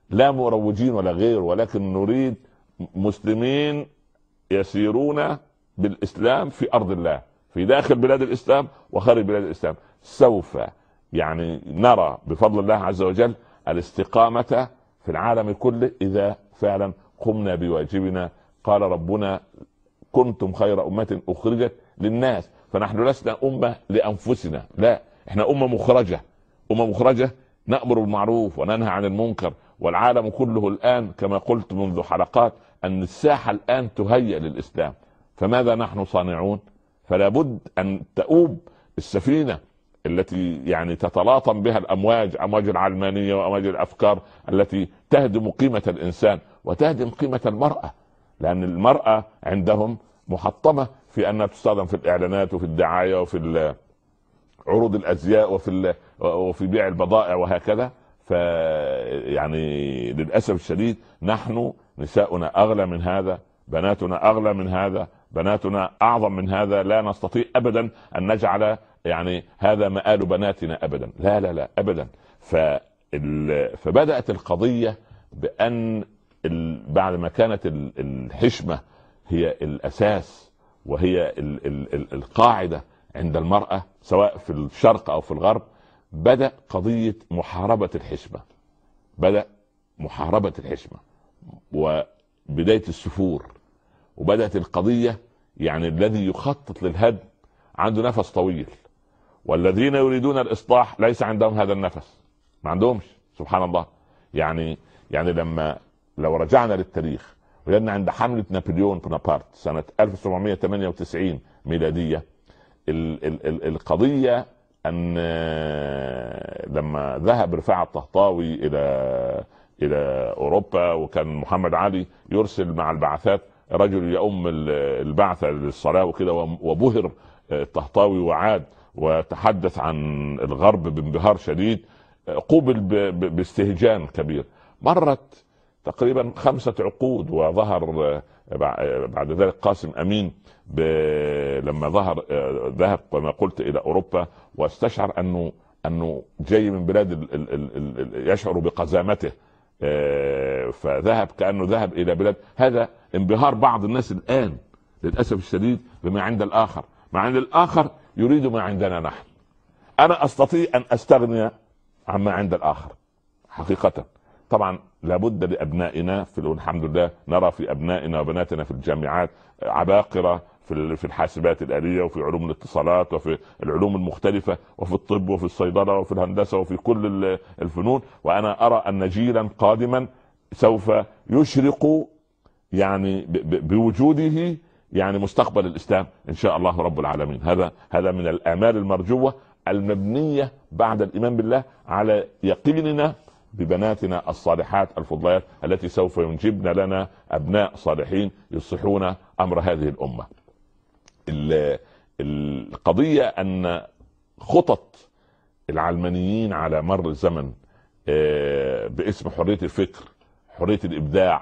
لا مروجين ولا غير، ولكن نريد مسلمين يسيرون بالإسلام في أرض الله، في داخل بلاد الإسلام وخارج بلاد الإسلام. سوف يعني نرى بفضل الله عز وجل الاستقامة في العالم كله إذا فعلا قمنا بواجبنا. قال ربنا: كنتم خير أمة أخرجت للناس. فنحن لسنا أمة لأنفسنا، لا، احنا أمة مخرجة، أمة مخرجة نأمر بالمعروف وننهى عن المنكر. والعالم كله الآن كما قلت منذ حلقات أن الساحة الآن تهيأ للإسلام. فماذا نحن صانعون؟ فلا بد أن تؤوب السفينة التي يعني تتلاطم بها الأمواج، أمواج العلمانية وأمواج الأفكار التي تهدم قيمة الإنسان وتهدم قيمة المرأة، لأن المرأة عندهم محطمة في أنها تستخدم في الإعلانات وفي الدعاية وفي عروض الأزياء وفي بيع البضائع وهكذا. يعني للأسف الشديد نحن نساؤنا أغلى من هذا، بناتنا أغلى من هذا، بناتنا أعظم من هذا. لا نستطيع أبدا أن نجعل يعني هذا مآل بناتنا أبدا، لا لا لا أبدا. فبدأت القضية بأن بعد ما كانت الحشمة هي الأساس وهي القاعدة عند المرأة سواء في الشرق أو في الغرب، بدأ قضية محاربة الحشمة، بدأ محاربة الحشمة وبداية السفور. وبدأت القضية يعني الذي يخطط للهدم عنده نفس طويل، والذين يريدون الإصلاح ليس عندهم هذا النفس، ما عندهمش، سبحان الله. يعني لو رجعنا للتاريخ وجدنا عند حملة نابليون بونابرت سنة 1798 ميلادية، القضية أن لما ذهب رفاعة الطهطاوي إلى أوروبا، وكان محمد علي يرسل مع البعثات رجل يؤم البعثة للصلاة وكده، وبهر الطهطاوي وعاد وتحدث عن الغرب بانبهار شديد، قوبل باستهجان كبير. مرت تقريبا 5 عقود وظهر بعد ذلك قاسم أمين لما ذهب كما قلت إلى أوروبا واستشعر أنه جاي من بلاد يشعر بقزامته، فذهب كأنه ذهب إلى بلاد. هذا انبهار بعض الناس الآن للأسف الشديد بما عند الآخر، مع عند الآخر يريد ما عندنا نحن. أنا أستطيع أن أستغني عما عند الآخر حقيقة. طبعا لابد لأبنائنا الحمد لله نرى في أبنائنا وبناتنا في الجامعات عباقرة في الحاسبات الآلية وفي علوم الاتصالات وفي العلوم المختلفة وفي الطب وفي الصيدلة وفي الهندسة وفي كل الفنون. وأنا أرى أن جيلا قادما سوف يشرق يعني بوجوده يعني مستقبل الإسلام إن شاء الله رب العالمين. هذا من الآمال المرجوة المبنية بعد الإيمان بالله على يقيننا ببناتنا الصالحات الفضليات التي سوف ينجبن لنا أبناء صالحين يصلحون أمر هذه الأمة. القضية أن خطط العلمانيين على مر الزمن باسم حرية الفكر، حرية الإبداع،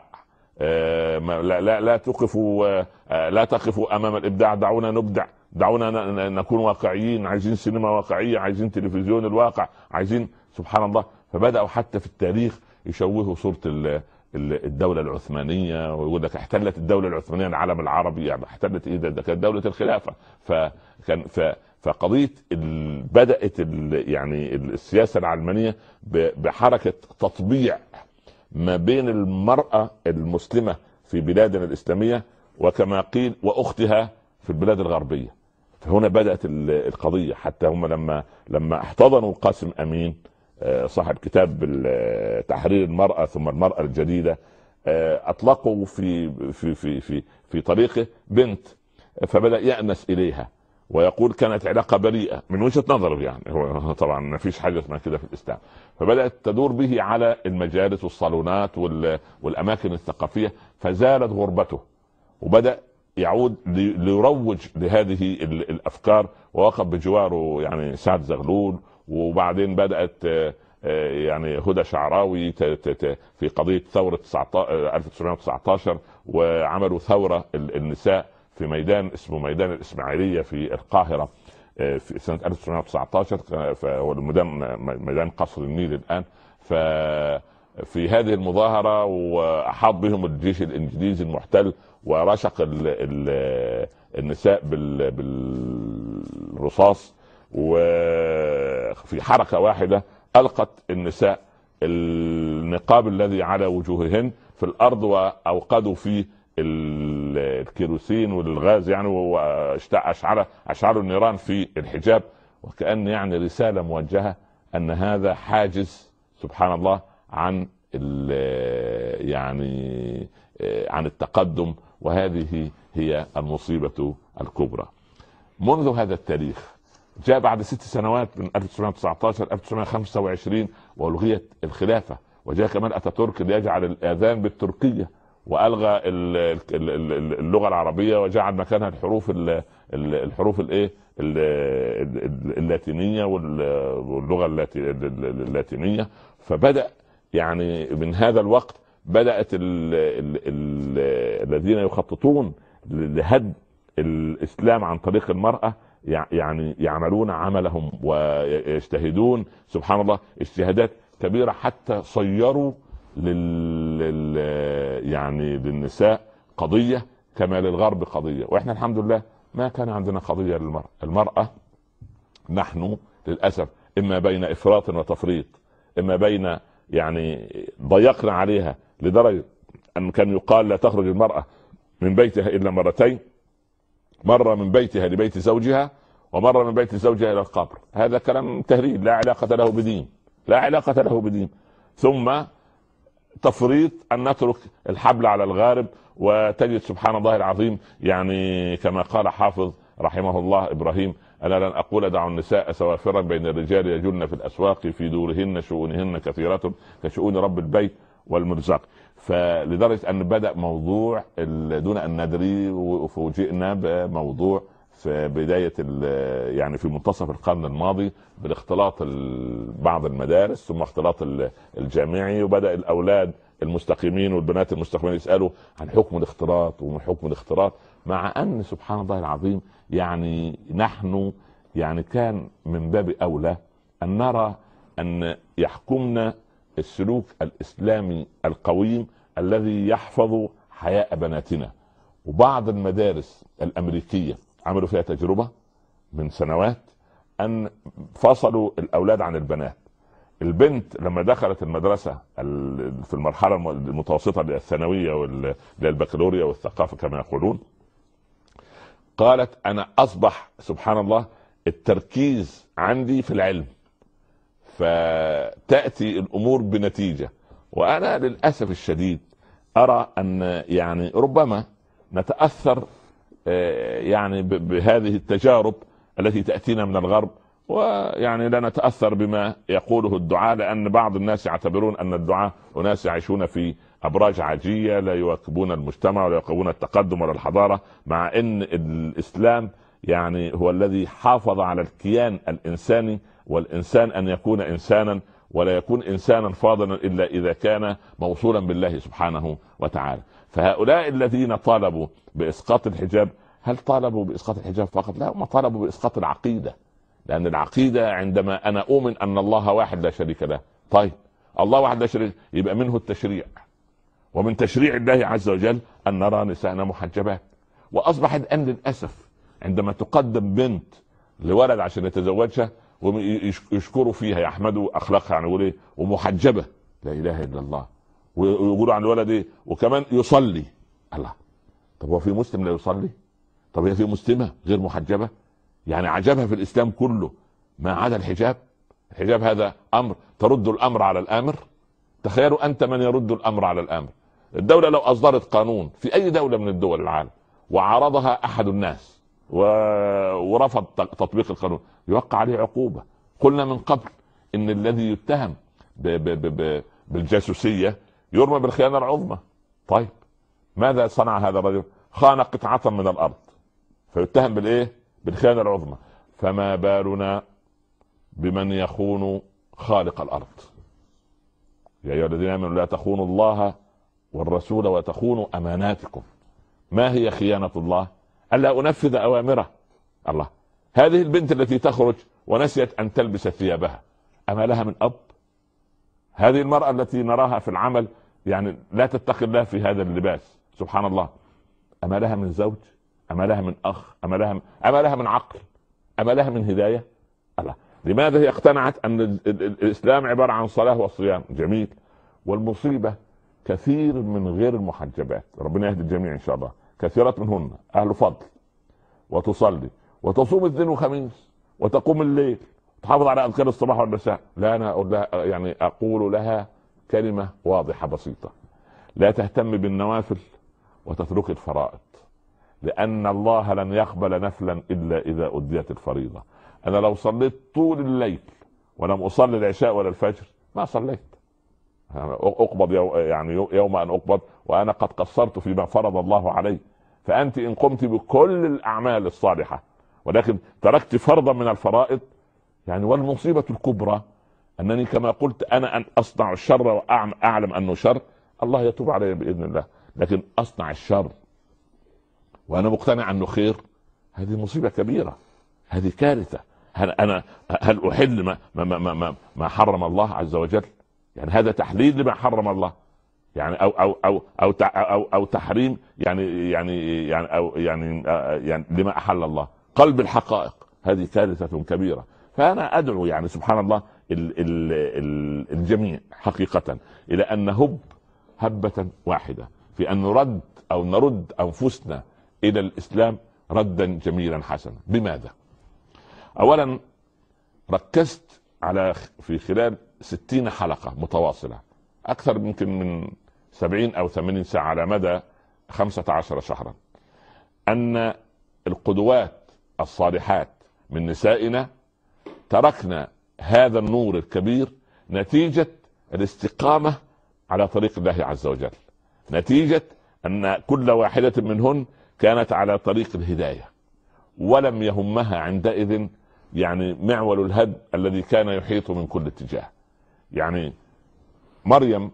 لا تقفوا أمام الإبداع، دعونا نبدع، دعونا نكون واقعيين، عايزين سينما واقعية، عايزين تلفزيون الواقع، عايزين سبحان الله. فبدأوا حتى في التاريخ يشوهوا صورة الدولة العثمانية، ويقول لك احتلت الدولة العثمانية العالم العربي. يعني احتلت ايه؟ ده كانت دولة الخلافة. فقضية بدأت يعني السياسة العلمانية بحركة تطبيع ما بين المرأة المسلمة في بلادنا الإسلامية وكما قيل وأختها في البلاد الغربية. فهنا بدأت القضية. حتى هم لما احتضنوا قاسم أمين صاحب كتاب تحرير المرأة ثم المرأة الجديدة، أطلقوا في طريقه بنت، فبدأ يأنس إليها ويقول كانت علاقة بريئة من وجهة نظره. يعني هو طبعا ما فيش حاجة اسمها كده في الإسلام. فبدأت تدور به على المجالس والصالونات والأماكن الثقافية، فزالت غربته وبدأ يعود ليروج لهذه الأفكار، ووقف بجواره يعني سعد زغلول. وبعدين بدأت يعني هدى شعراوي في قضية ثورة 1919، وعملوا ثورة النساء في ميدان اسمه ميدان الإسماعيلية في القاهرة في سنة 1919، فهو ميدان قصر النيل الآن. في هذه المظاهرة، وأحاط بهم الجيش الإنجليزي المحتل ورشق النساء بالرصاص، وفي حركة واحدة ألقت النساء النقاب الذي على وجوههن في الأرض، وأوقدوا فيه الكيروسين والغاز يعني، وأشعلوا النيران في الحجاب، وكأن يعني رسالة موجهة أن هذا حاجز سبحان الله عن يعني عن التقدم، وهذه هي المصيبة الكبرى. منذ هذا التاريخ جاء بعد 6 سنوات من 1919 1925 والغيت الخلافة، وجاء كمان اتاتورك ليجعل الاذان بالتركية والغى اللغة العربية وجعل مكانها الحروف الايه اللاتينية واللغة اللاتينية. فبدأ يعني من هذا الوقت بدأت الذين يخططون لهدم الإسلام عن طريق المرأة يعني يعملون عملهم ويجتهدون سبحان الله اجتهادات كبيرة، حتى صيروا يعني للنساء قضية كما للغرب قضية، واحنا الحمد لله ما كان عندنا قضية للمرأة. المرأة نحن للأسف إما بين إفراط وتفريط، إما بين يعني ضيقنا عليها لدرجة أن كان يقال لا تخرج المرأة من بيتها إلا مرتين، مرة من بيتها لبيت زوجها، ومرة من بيت زوجها إلى القبر. هذا كلام تهريج لا علاقة له بدين، لا علاقة له بدين. ثم تفريط أن نترك الحبل على الغارب، وتجد سبحان الله العظيم يعني كما قال حافظ رحمه الله إبراهيم: أنا لن أقول دعوا النساء سوافرا بين الرجال يجن في الأسواق في دورهن شؤونهن كثيرة كشؤون رب البيت والمرزق. فلدرجة أن بدأ موضوع دون أن ندري وفوجئنا بموضوع في بداية يعني في منتصف القرن الماضي بالاختلاط بعض المدارس ثم اختلاط الجامعي، وبدأ الأولاد المستقيمين والبنات المستقيمين يسألوا عن حكم الاختلاط ومن حكم الاختلاط، مع أن سبحان الله العظيم يعني نحن يعني كان من باب أولى أن نرى أن يحكمنا السلوك الإسلامي القويم الذي يحفظ حياء بناتنا. وبعض المدارس الأمريكية عملوا فيها تجربة من سنوات أن فصلوا الأولاد عن البنات. البنت لما دخلت المدرسة في المرحلة المتوسطة للثانوية للبكالوريا والثقافة كما يقولون، قالت أنا أصبح سبحان الله التركيز عندي في العلم، فتأتي الأمور بنتيجة. وأنا للأسف الشديد أرى أن يعني ربما نتأثر يعني بهذه التجارب التي تأتينا من الغرب، ويعني لا نتأثر بما يقوله الدعاة، لأن بعض الناس يعتبرون أن الدعاة وناس يعيشون في أبراج عاجية لا يواكبون المجتمع ولا يواكبون التقدم ولا الحضارة، مع أن الإسلام يعني هو الذي حافظ على الكيان الإنساني، والإنسان أن يكون إنسانا ولا يكون إنسانا فاضلا إلا إذا كان موصولا بالله سبحانه وتعالى. فهؤلاء الذين طالبوا بإسقاط الحجاب، هل طالبوا بإسقاط الحجاب فقط؟ لا، هم طالبوا بإسقاط العقيدة، لأن العقيدة عندما أنا أؤمن أن الله واحد لا شريك له، طيب الله واحد لا شريك، يبقى منه التشريع، ومن تشريع الله عز وجل أن نرى نساءنا محجبات. وأصبح الآن للأسف عندما تقدم بنت لولد عشان يتزوجها ويشكروا فيها يحمدوا أخلاقها يعني يقول إيه ومحجبة، لا إله إلا الله، ويقولوا عن الولد إيه وكمان يصلي. الله، طب هو في مسلم لا يصلي؟ طب هي في مسلمة غير محجبة؟ يعني عجبها في الإسلام كله ما عدا الحجاب. الحجاب هذا أمر ترد الأمر على الآمر. تخيلوا أنت من يرد الأمر على الآمر. الدولة لو أصدرت قانون في أي دولة من الدول العالم وعارضها أحد الناس ورفض تطبيق القانون يوقع عليه عقوبة. قلنا من قبل إن الذي يتهم بالجاسوسية يرمى بالخيانة العظمى. طيب ماذا صنع هذا الرجل؟ خان قطعة من الأرض فيتهم بالإيه؟ بالخيانة العظمى. فما بالنا بمن يخون خالق الأرض؟ يا أيها الذين آمنوا لا تخونوا الله والرسول وتخونوا أماناتكم. ما هي خيانة الله؟ ألا أنفذ أوامره. الله، هذه البنت التي تخرج ونسيت أن تلبس ثيابها أما لها من أب؟ هذه المرأة التي نراها في العمل يعني لا تتقي الله في هذا اللباس، سبحان الله، أما لها من زوج؟ أما لها من أخ؟ أما لها من عقل؟ أما لها من هداية؟ الله. لماذا هي اقتنعت أن الإسلام عبارة عن صلاة وصيام؟ جميل. والمصيبة كثير من غير المحجبات، ربنا يهدي الجميع إن شاء الله، كثيرة منهن أهل فضل وتصلي وتصوم الاثنين وخميس وتقوم الليل تحافظ على أذكار الصباح والمساء. لا، أنا أقول لها يعني أقول لها كلمة واضحة بسيطة: لا تهتم بالنوافل وتترك الفرائض، لأن الله لن يقبل نفلا إلا إذا أديت الفريضة. أنا لو صليت طول الليل ولم أصلي العشاء ولا الفجر ما صليت، أقبض يعني يوم أن أقبض وأنا قد قصرت فيما فرض الله علي. فأنت إن قمت بكل الأعمال الصالحة ولكن تركت فرضا من الفرائض يعني. والمصيبة الكبرى أنني كما قلت أنا أن أصنع الشر وأعلم أنه شر، الله يتوب علي بإذن الله، لكن أصنع الشر وأنا مقتنع أنه خير، هذه مصيبة كبيرة، هذه كارثة. هل أحل ما حرم الله عز وجل؟ يعني هذا تحليل لما حرم الله يعني أو تحريم يعني لما أحل الله. قلب الحقائق هذه كارثة كبيرة. فأنا أدعو يعني سبحان الله الجميع حقيقة إلى أن نهب هبة واحدة في أن نرد أنفسنا إلى الإسلام ردا جميلا حسنا. بماذا؟ أولا ركزت في خلال 60 حلقة متواصلة أكثر من 70 أو 80 ساعة على مدى 15 شهرا أن القدوات الصالحات من نسائنا تركنا هذا النور الكبير نتيجة الاستقامة على طريق الله عز وجل، نتيجة أن كل واحدة منهن كانت على طريق الهداية ولم يهمها عندئذ يعني معول الهد الذي كان يحيط من كل اتجاه. يعني مريم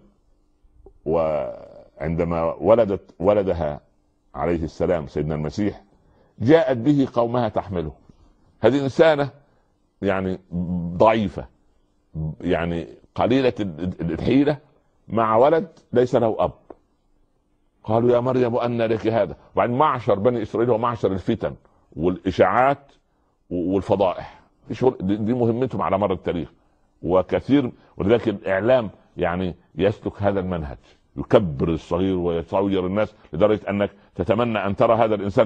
وعندما ولدها عليه السلام سيدنا المسيح جاءت به قومها تحمله. هذه إنسانة يعني ضعيفة يعني قليلة الحيلة مع ولد ليس له أب. قالوا يا مريم أن لك هذا؟ وبعدين معشر بني إسرائيل ومعشر الفتن والإشاعات والفضائح دي مهمتهم على مر التاريخ وكثير. ولذلك الإعلام يعني يسلك هذا المنهج، يكبر الصغير ويصغر الناس لدرجة أنك تتمنى أن ترى هذا الإنسان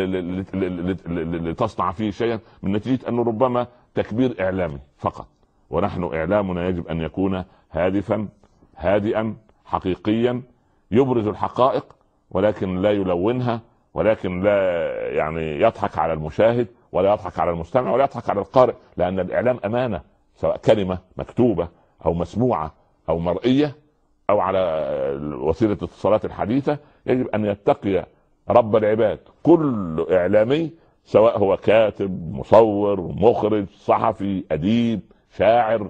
لتصنع فيه شيئا من نتيجة أنه ربما تكبير إعلامي فقط. ونحن إعلامنا يجب أن يكون هادفا هادئا حقيقيا يبرز الحقائق ولكن لا يلونها، ولكن لا يعني يضحك على المشاهد ولا يضحك على المستمع ولا يضحك على القارئ، لأن الإعلام أمانة، سواء كلمة مكتوبة أو مسموعة أو مرئية أو على وسيلة الاتصالات الحديثة. يجب أن يتقي رب العباد كل إعلامي، سواء هو كاتب مصور مخرج صحفي أديب شاعر،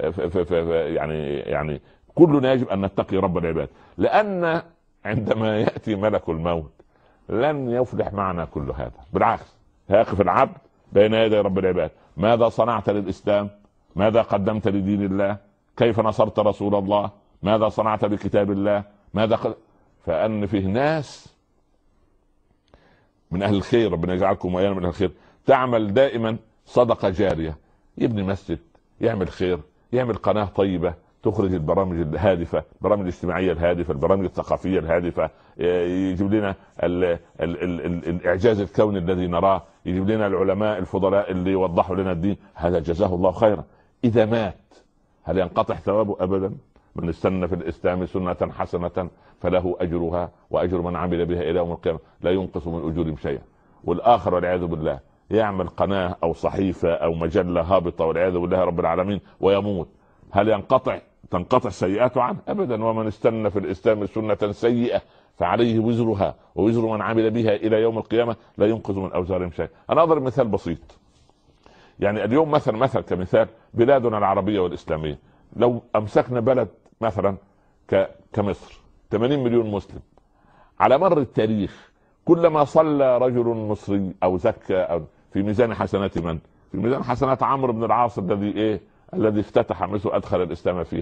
يعني كلنا يجب أن نتقي رب العباد، لأن عندما يأتي ملك الموت لن يفلح معنا كل هذا. بالعكس هيقف العبد بين يدي رب العباد: ماذا صنعت للإسلام؟ ماذا قدمت لدين الله؟ كيف نصرت رسول الله؟ ماذا صنعت بكتاب الله؟ فأن فيه ناس من أهل الخير، ربنا يجعلكم وإيانا من أهل الخير، تعمل دائما صدقة جارية، يبني مسجد، يعمل خير، يعمل قناة طيبة تخرج البرامج الهادفة، البرامج الاجتماعية الهادفة، البرامج الثقافية الهادفة، يجيب لنا الإعجاز الكوني الذي نراه، يجيب لنا العلماء الفضلاء اللي يوضحوا لنا الدين. هذا جزاه الله خيرا. إذا مات هل ينقطع ثوابه؟ أبدا. من استنى في الإسلام سنة حسنة فله أجرها وأجر من عمل بها إلى يوم القيامة لا ينقص من أجورهم شيئا. والآخر والعياذ بالله يعمل قناة أو صحيفة أو مجلة هابطة والعياذ بالله رب العالمين ويموت، هل تنقطع سيئاته عنه؟ أبدا. ومن استنى في الإسلام سنة سيئة فعليه وزرها ووزر من عمل بها إلى يوم القيامة لا ينقص من أوزارهم شيئا. أنا أضرب مثال بسيط. يعني اليوم مثل كمثال بلادنا العربية والإسلامية، لو أمسكنا بلد مثلا كمصر 80 مليون مسلم، على مر التاريخ كلما صلى رجل مصري أو زكى أو في ميزان حسنات من؟ في ميزان حسنات عمرو بن العاص الذي افتتح مصر، أدخل الإسلام فيها.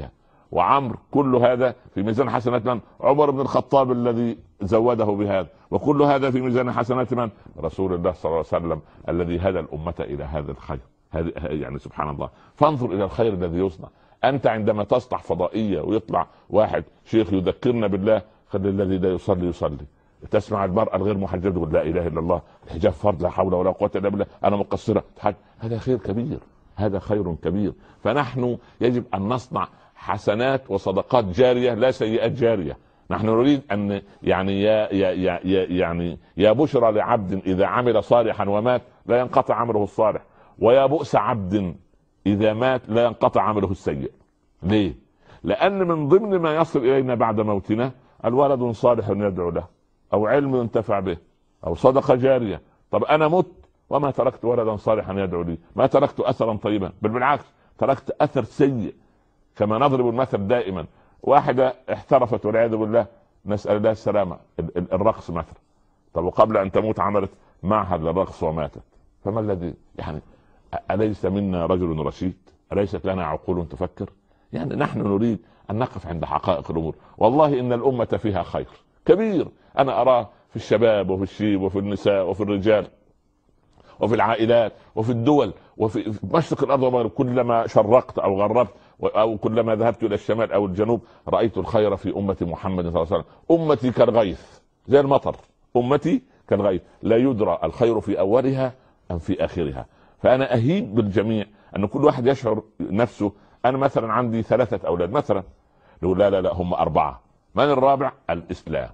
وعمرو، كل هذا في ميزان حسنات من؟ عمر بن الخطاب الذي زوده بهذا، وكل هذا في ميزان حسنات من؟ رسول الله صلى الله عليه وسلم الذي هدى الأمة إلى هذا الخير. هذه يعني سبحان الله. فانظر إلى الخير الذي يصنع. أنت عندما تصنع فضائية ويطلع واحد شيخ يذكرنا بالله، خلي الذي لا يصلي يصلي. تسمع المرأة الغير محجبة تقول لا إله إلا الله، الحجاب فرض، لا حول ولا قوة إلا بالله، أنا مقصرة. هذا خير كبير، هذا خير كبير. فنحن يجب أن نصنع حسنات وصدقات جارية لا سيئات جارية. نحن نريد أن يا بشرى لعبد إذا عمل صالحا ومات لا ينقطع عمله الصالح، ويا بؤس عبد إذا مات لا ينقطع عمله السيء. ليه؟ لأن من ضمن ما يصل إلينا بعد موتنا الولد صالح يدعو له، أو علم ينتفع به، أو صدقة جارية. طب أنا مت وما تركت ولدا صالحا يدعو لي، ما تركت أثرا طيبا، بل بالعكس تركت أثر سيء. كما نضرب المثل دائما، واحدة احترفت والعياذ بالله، نسأل الله السلامة، الرقص مثلا. طب وقبل أن تموت عملت معهد للرقص وماتت، فما الذي يعني؟ أليس منا رجل رشيد؟ أليست لنا عقول تفكر؟ يعني نحن نريد أن نقف عند حقائق الأمور. والله إن الأمة فيها خير كبير، أنا أراه في الشباب وفي الشيب وفي النساء وفي الرجال وفي العائلات وفي الدول وفي مشرق الأرض ومغرب. كلما شرقت أو غربت أو كلما ذهبت إلى الشمال أو الجنوب رأيت الخير في أمة محمد صلى الله عليه وسلم. أمتي كالغيث زي المطر، أمتي كالغيث لا يدرى الخير في أولها أم في آخرها. فأنا أهيب بالجميع أن كل واحد يشعر نفسه. أنا مثلا عندي 3 أولاد مثلا، نقول لا هم 4. من الرابع؟ الإسلام.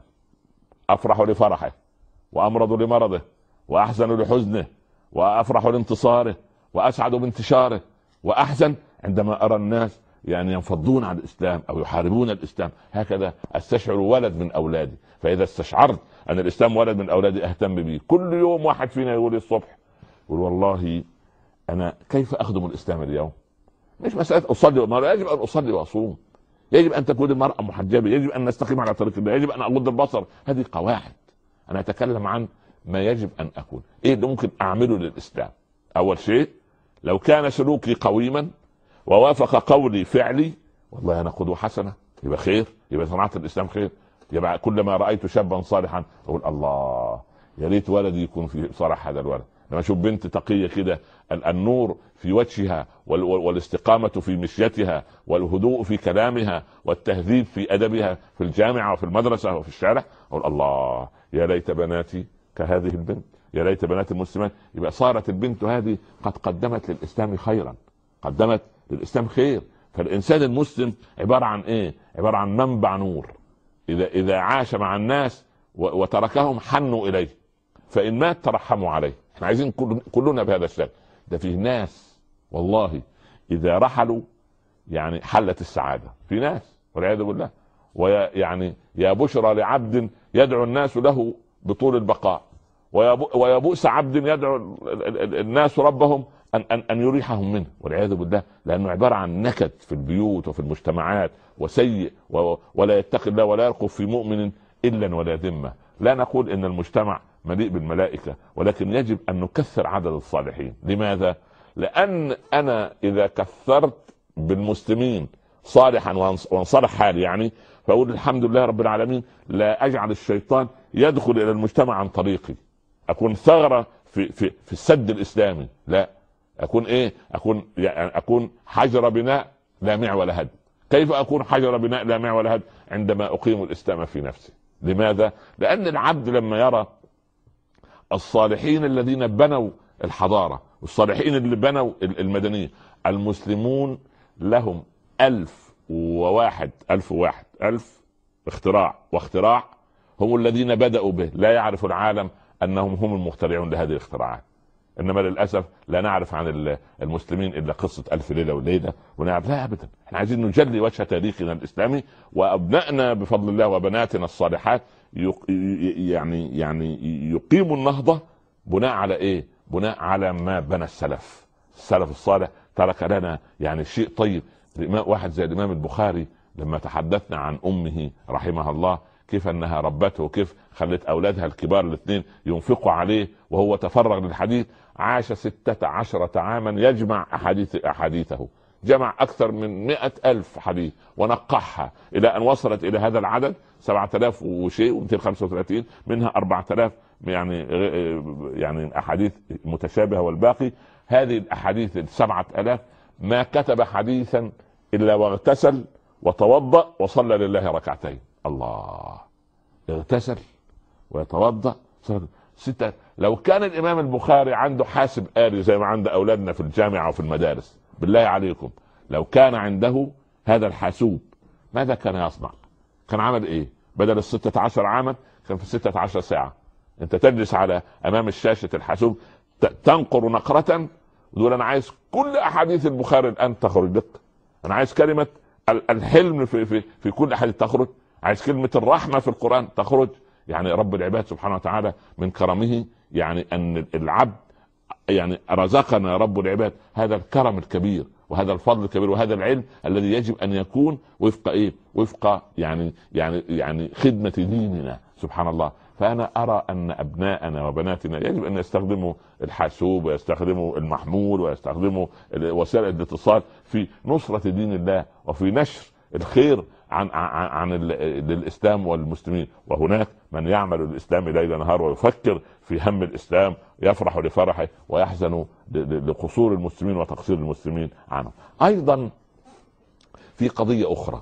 أفرح لفرحه وأمرض لمرضه وأحزن لحزنه وأفرح لانتصاره وأسعد بانتشاره، وأحزن عندما أرى الناس يعني ينفضون عن الإسلام أو يحاربون الإسلام. هكذا أستشعر ولد من أولادي. فإذا استشعرت أن الإسلام ولد من أولادي أهتم به. كل يوم واحد فينا يقول الصبح، يقول والله أنا كيف أخدم الإسلام اليوم؟ مش مسألة أصلي، ما يجب أن أصلي وأصوم، يجب أن تكون المرأة محجبة، يجب أن نستقيم على طريق الله، يجب أن أغض البصر. هذه قواعد. أنا أتكلم عن ما يجب أن أكون. إيه اللي ممكن أعمله للإسلام؟ أول شيء لو كان سلوكي قويما ووافق قولي فعلي، والله أنا قدوة حسنة، يبقى خير، يبقى صنعت الإسلام خير. يبقى كلما رأيت شابا صالحا أقول الله يا ريت ولدي يكون في صلاح هذا الولد. لما أشوف بنت تقية كده، النور في وجهها والاستقامة في مشيتها والهدوء في كلامها والتهذيب في أدبها في الجامعة وفي المدرسة وفي الشارع، أقول الله يا ليت بناتي كهذه البنت، يا ليت بنات المسلمات. يبقى صارت البنت هذه قد قدمت للإسلام خيرا، قدمت للإسلام خير. فالإنسان المسلم عبارة عن إيه؟ عبارة عن منبع نور. إذا عاش مع الناس وتركهم حنوا إليه، فإن مات ترحموا عليه. احنا عايزين كلنا بهذا الشكل. ده فيه ناس والله إذا رحلوا يعني حلت السعادة، في ناس والعياذ بالله. ويعني يا بشرى لعبد يدعو الناس له بطول البقاء، ويا بؤس عبد يدعو الناس ربهم أن يريحهم منه والعياذ بالله. لأنه عبارة عن نكد في البيوت وفي المجتمعات وسيء، ولا يتقي الله ولا يرقب في مؤمن إلا ولا ذمة. لا نقول إن المجتمع مليء بالملائكة، ولكن يجب أن نكثر عدد الصالحين. لماذا؟ لأن أنا إذا كثرت بالمسلمين صالحا وانصلح حالي يعني، فأقول الحمد لله رب العالمين، لا أجعل الشيطان يدخل إلى المجتمع عن طريقي، أكون ثغرة في السد الإسلامي. لا، أكون إيه؟ أكون حجر بناء لا معول هدم. كيف أكون حجر بناء لا معول هدم؟ عندما أقيم الإسلام في نفسي. لماذا؟ لأن العبد لما يرى الصالحين الذين بنوا الحضارة والصالحين اللي بنوا المدنية، المسلمون لهم 1001 اختراع واختراع، هم الذين بدأوا به. لا يعرف العالم أنهم هم المخترعون لهذه الاختراعات. إنما للأسف لا نعرف عن المسلمين إلا قصة 1000 ليلة وليلة ونعرف. لا أبدا، احنا عايزين نجلي وجه تاريخنا الإسلامي، وأبنائنا بفضل الله وبناتنا الصالحات يعني يقيموا النهضة بناء على إيه؟ بناء على ما بنى السلف الصالح. ترك لنا يعني شيء طيب. واحد زي الإمام البخاري لما تحدثنا عن أمه رحمها الله، كيف أنها ربته وكيف خلت أولادها الكبار الاثنين ينفقوا عليه وهو تفرغ للحديث. عاش 16 عاما يجمع أحاديثه، جمع أكثر من 100,000 حديث ونقحها إلى أن وصلت إلى هذا العدد 7000 وشيء و235، منها 4000 يعني أحاديث متشابهة، والباقي هذه الأحاديث 7000 ما كتب حديثا إلا واغتسل وتوضأ وصلى لله ركعتين. الله، اغتسل ويتوضأ ستة. لو كان الإمام البخاري عنده حاسب آلي زي ما عند أولادنا في الجامعة وفي المدارس، بالله عليكم لو كان عنده هذا الحاسوب ماذا كان يصنع؟ كان عمل إيه؟ بدل 16 عاما كان في 16 ساعة. أنت تجلس على أمام الشاشة الحاسوب تنقر نقرة وتقول أنا عايز كل أحاديث البخاري الآن تخرج لك، أنا عايز كلمة الحلم في كل أحاديث تخرج، عايز كلمة الرحمة في القرآن تخرج. يعني رب العباد سبحانه وتعالى من كرمه يعني أن العبد يعني رزقنا رب العباد هذا الكرم الكبير وهذا الفضل الكبير وهذا العلم الذي يجب أن يكون وفق إيه؟ وفق يعني خدمة ديننا سبحان الله. فأنا أرى أن أبناءنا وبناتنا يجب أن يستخدموا الحاسوب ويستخدموا المحمول ويستخدموا وسائل الاتصال في نصرة دين الله وفي نشر الخير عن الإسلام والمسلمين. وهناك من يعمل الإسلام ليل نهار ويفكر في هم الإسلام، يفرح لفرحه ويحزن لقصور المسلمين وتقصير المسلمين عنه. أيضا في قضية أخرى،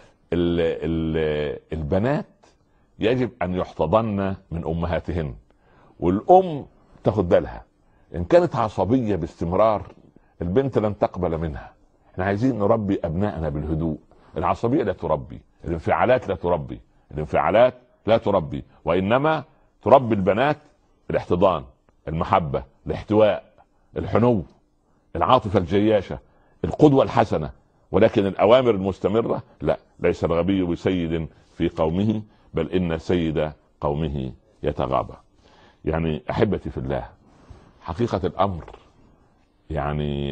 البنات يجب أن يحتضن من أمهاتهن، والأم تاخد بالها. إن كانت عصبية باستمرار البنت لن تقبل منها. احنا عايزين نربي أبنائنا بالهدوء. العصبية لا تربي، الانفعالات لا تربي، الانفعالات لا تربي، وإنما تربي البنات الاحتضان، المحبة، الاحتواء، الحنو، العاطفة الجياشة، القدوة الحسنة. ولكن الأوامر المستمرة لا، ليس الغبي بسيد في قومه بل إن سيد قومه يتغابى. يعني أحبتي في الله، حقيقة الأمر يعني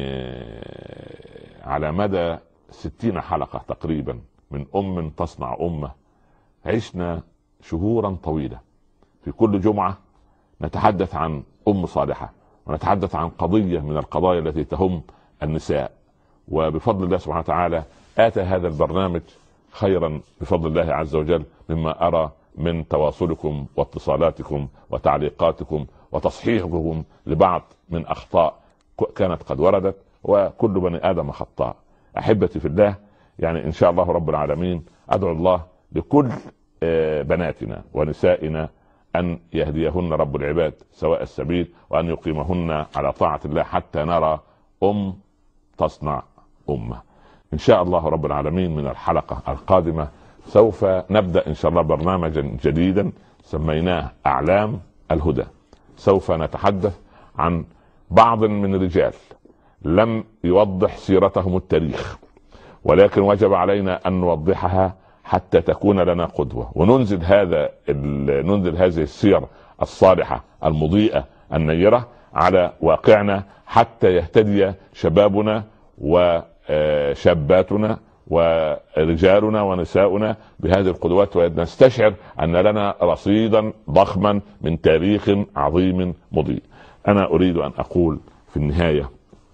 على مدى 60 حلقة تقريبا من أم تصنع أمة عشنا شهورا طويلة، في كل جمعة نتحدث عن أم صالحة ونتحدث عن قضية من القضايا التي تهم النساء. وبفضل الله سبحانه وتعالى آتى هذا البرنامج خيرا بفضل الله عز وجل مما أرى من تواصلكم واتصالاتكم وتعليقاتكم وتصحيحكم لبعض من أخطاء كانت قد وردت، وكل بني آدم خطاء. أحبتي في الله، يعني إن شاء الله رب العالمين أدعو الله لكل بناتنا ونسائنا أن يهديهن رب العباد سواء السبيل، وأن يقيمهن على طاعة الله حتى نرى أم تصنع أمة. إن شاء الله رب العالمين من الحلقة القادمة سوف نبدأ إن شاء الله برنامجا جديدا سميناه أعلام الهدى. سوف نتحدث عن بعض من الرجال لم يوضح سيرتهم التاريخ، ولكن وجب علينا أن نوضحها حتى تكون لنا قدوة، وننزل هذه السير الصالحة المضيئة النيرة على واقعنا حتى يهتدي شبابنا وشاباتنا ورجالنا ونساؤنا بهذه القدوات، ونستشعر أن لنا رصيدا ضخما من تاريخ عظيم مضيء. أنا أريد أن أقول في النهاية،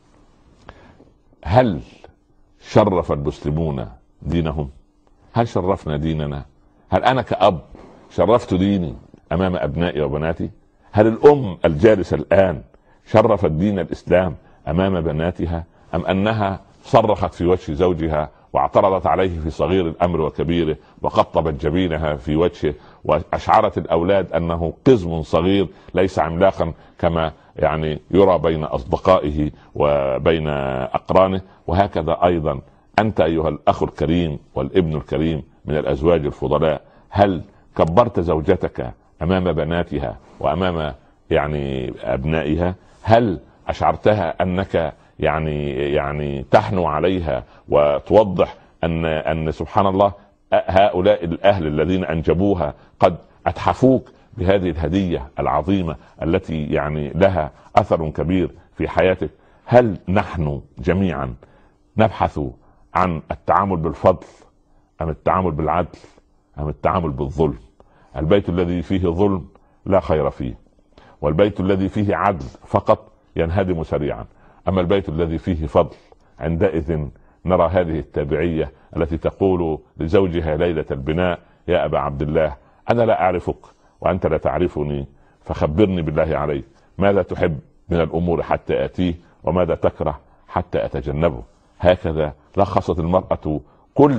هل شرف المسلمون دينهم؟ هل شرفنا ديننا؟ هل أنا كأب شرفت ديني أمام أبنائي وبناتي؟ هل الأم الجالسة الآن شرفت دين الإسلام أمام بناتها، أم أنها صرخت في وجه زوجها واعترضت عليه في صغير الأمر وكبيره وقطبت جبينها في وجهه وأشعرت الأولاد أنه قزم صغير ليس عملاقا كما يعني يرى بين أصدقائه وبين أقرانه؟ وهكذا أيضا أنت أيها الأخ الكريم والابن الكريم من الأزواج الفضلاء، هل كبرت زوجتك أمام بناتها وأمام يعني أبنائها؟ هل أشعرتها أنك يعني تحنو عليها وتوضح أن سبحان الله هؤلاء الأهل الذين أنجبوها قد أتحفوك بهذه الهدية العظيمة التي يعني لها أثر كبير في حياتك؟ هل نحن جميعا نبحث عن التعامل بالفضل أم التعامل بالعدل أم التعامل بالظلم؟ البيت الذي فيه ظلم لا خير فيه، والبيت الذي فيه عدل فقط ينهدم سريعا، أما البيت الذي فيه فضل عندئذ نرى هذه التابعية التي تقول لزوجها ليلة البناء: يا أبا عبد الله، أنا لا أعرفك وأنت لا تعرفني، فخبرني بالله عليك، ماذا تحب من الأمور حتى آتيه، وماذا تكره حتى أتجنبه. هكذا لخصت المرأة كل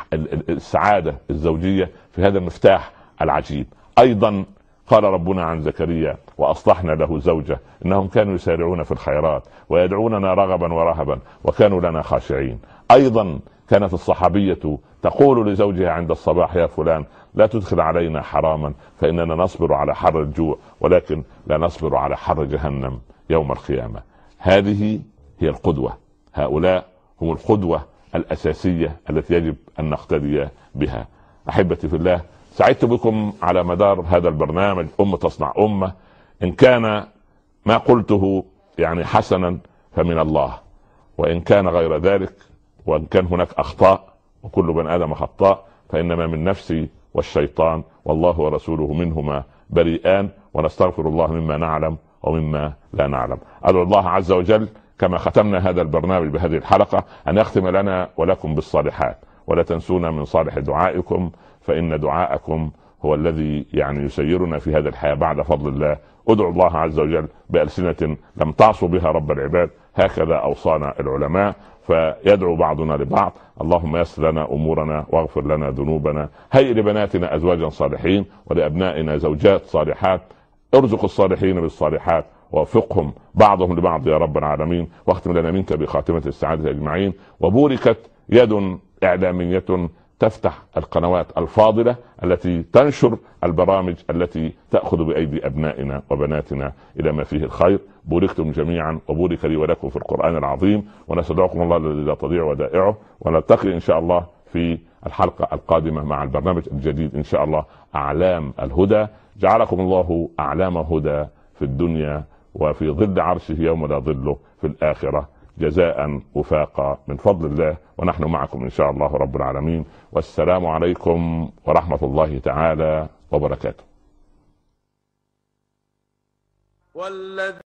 السعادة الزوجية في هذا المفتاح العجيب. أيضا قال ربنا عن زكريا: وأصلحنا له زوجه إنهم كانوا يسارعون في الخيرات ويدعوننا رغبا ورهبا وكانوا لنا خاشعين. أيضا كانت الصحابية تقول لزوجها عند الصباح: يا فلان، لا تدخل علينا حراما فإننا نصبر على حر الجوع ولكن لا نصبر على حر جهنم يوم القيامة. هذه هي القدوة، هؤلاء هم القدوة الأساسية التي يجب أن نقتدي بها. أحبتي في الله، سعدت بكم على مدار هذا البرنامج أمة تصنع أمة. إن كان ما قلته يعني حسنا فمن الله، وإن كان غير ذلك، وإن كان هناك أخطاء، وكل بني آدم خطاء، فإنما من نفسي والشيطان، والله ورسوله منهما بريئان، ونستغفر الله مما نعلم ومما لا نعلم. أدعو الله عز وجل كما ختمنا هذا البرنامج بهذه الحلقة أن يختم لنا ولكم بالصالحات، ولا تنسونا من صالح دعائكم، فإن دعاءكم هو الذي يعني يسيرنا في هذه الحياة بعد فضل الله. ادعوا الله عز وجل بألسنة لم تعصوا بها رب العباد، هكذا أوصانا العلماء. فيدعو بعضنا لبعض: اللهم يسر لنا أمورنا واغفر لنا ذنوبنا، هيئ لبناتنا أزواجا صالحين ولأبنائنا زوجات صالحات، ارزق الصالحين بالصالحات ووفقهم بعضهم لبعض يا رب العالمين، واختم لنا منك بخاتمة السعادة أجمعين. وبوركت يد إعلامية تفتح القنوات الفاضلة التي تنشر البرامج التي تأخذ بأيدي أبنائنا وبناتنا إلى ما فيه الخير. بوركتم جميعا، وبورك لي ولكم في القرآن العظيم، ونستودعكم الله الذي لا تضيع ودائعه، ونلتقي إن شاء الله في الحلقة القادمة مع البرنامج الجديد إن شاء الله، أعلام الهدى. جعلكم الله أعلام هدى في الدنيا وفي ظل عرشه يوم لا ظله في الآخرة، جزاء وفاقا من فضل الله، ونحن معكم إن شاء الله رب العالمين. والسلام عليكم ورحمة الله تعالى وبركاته.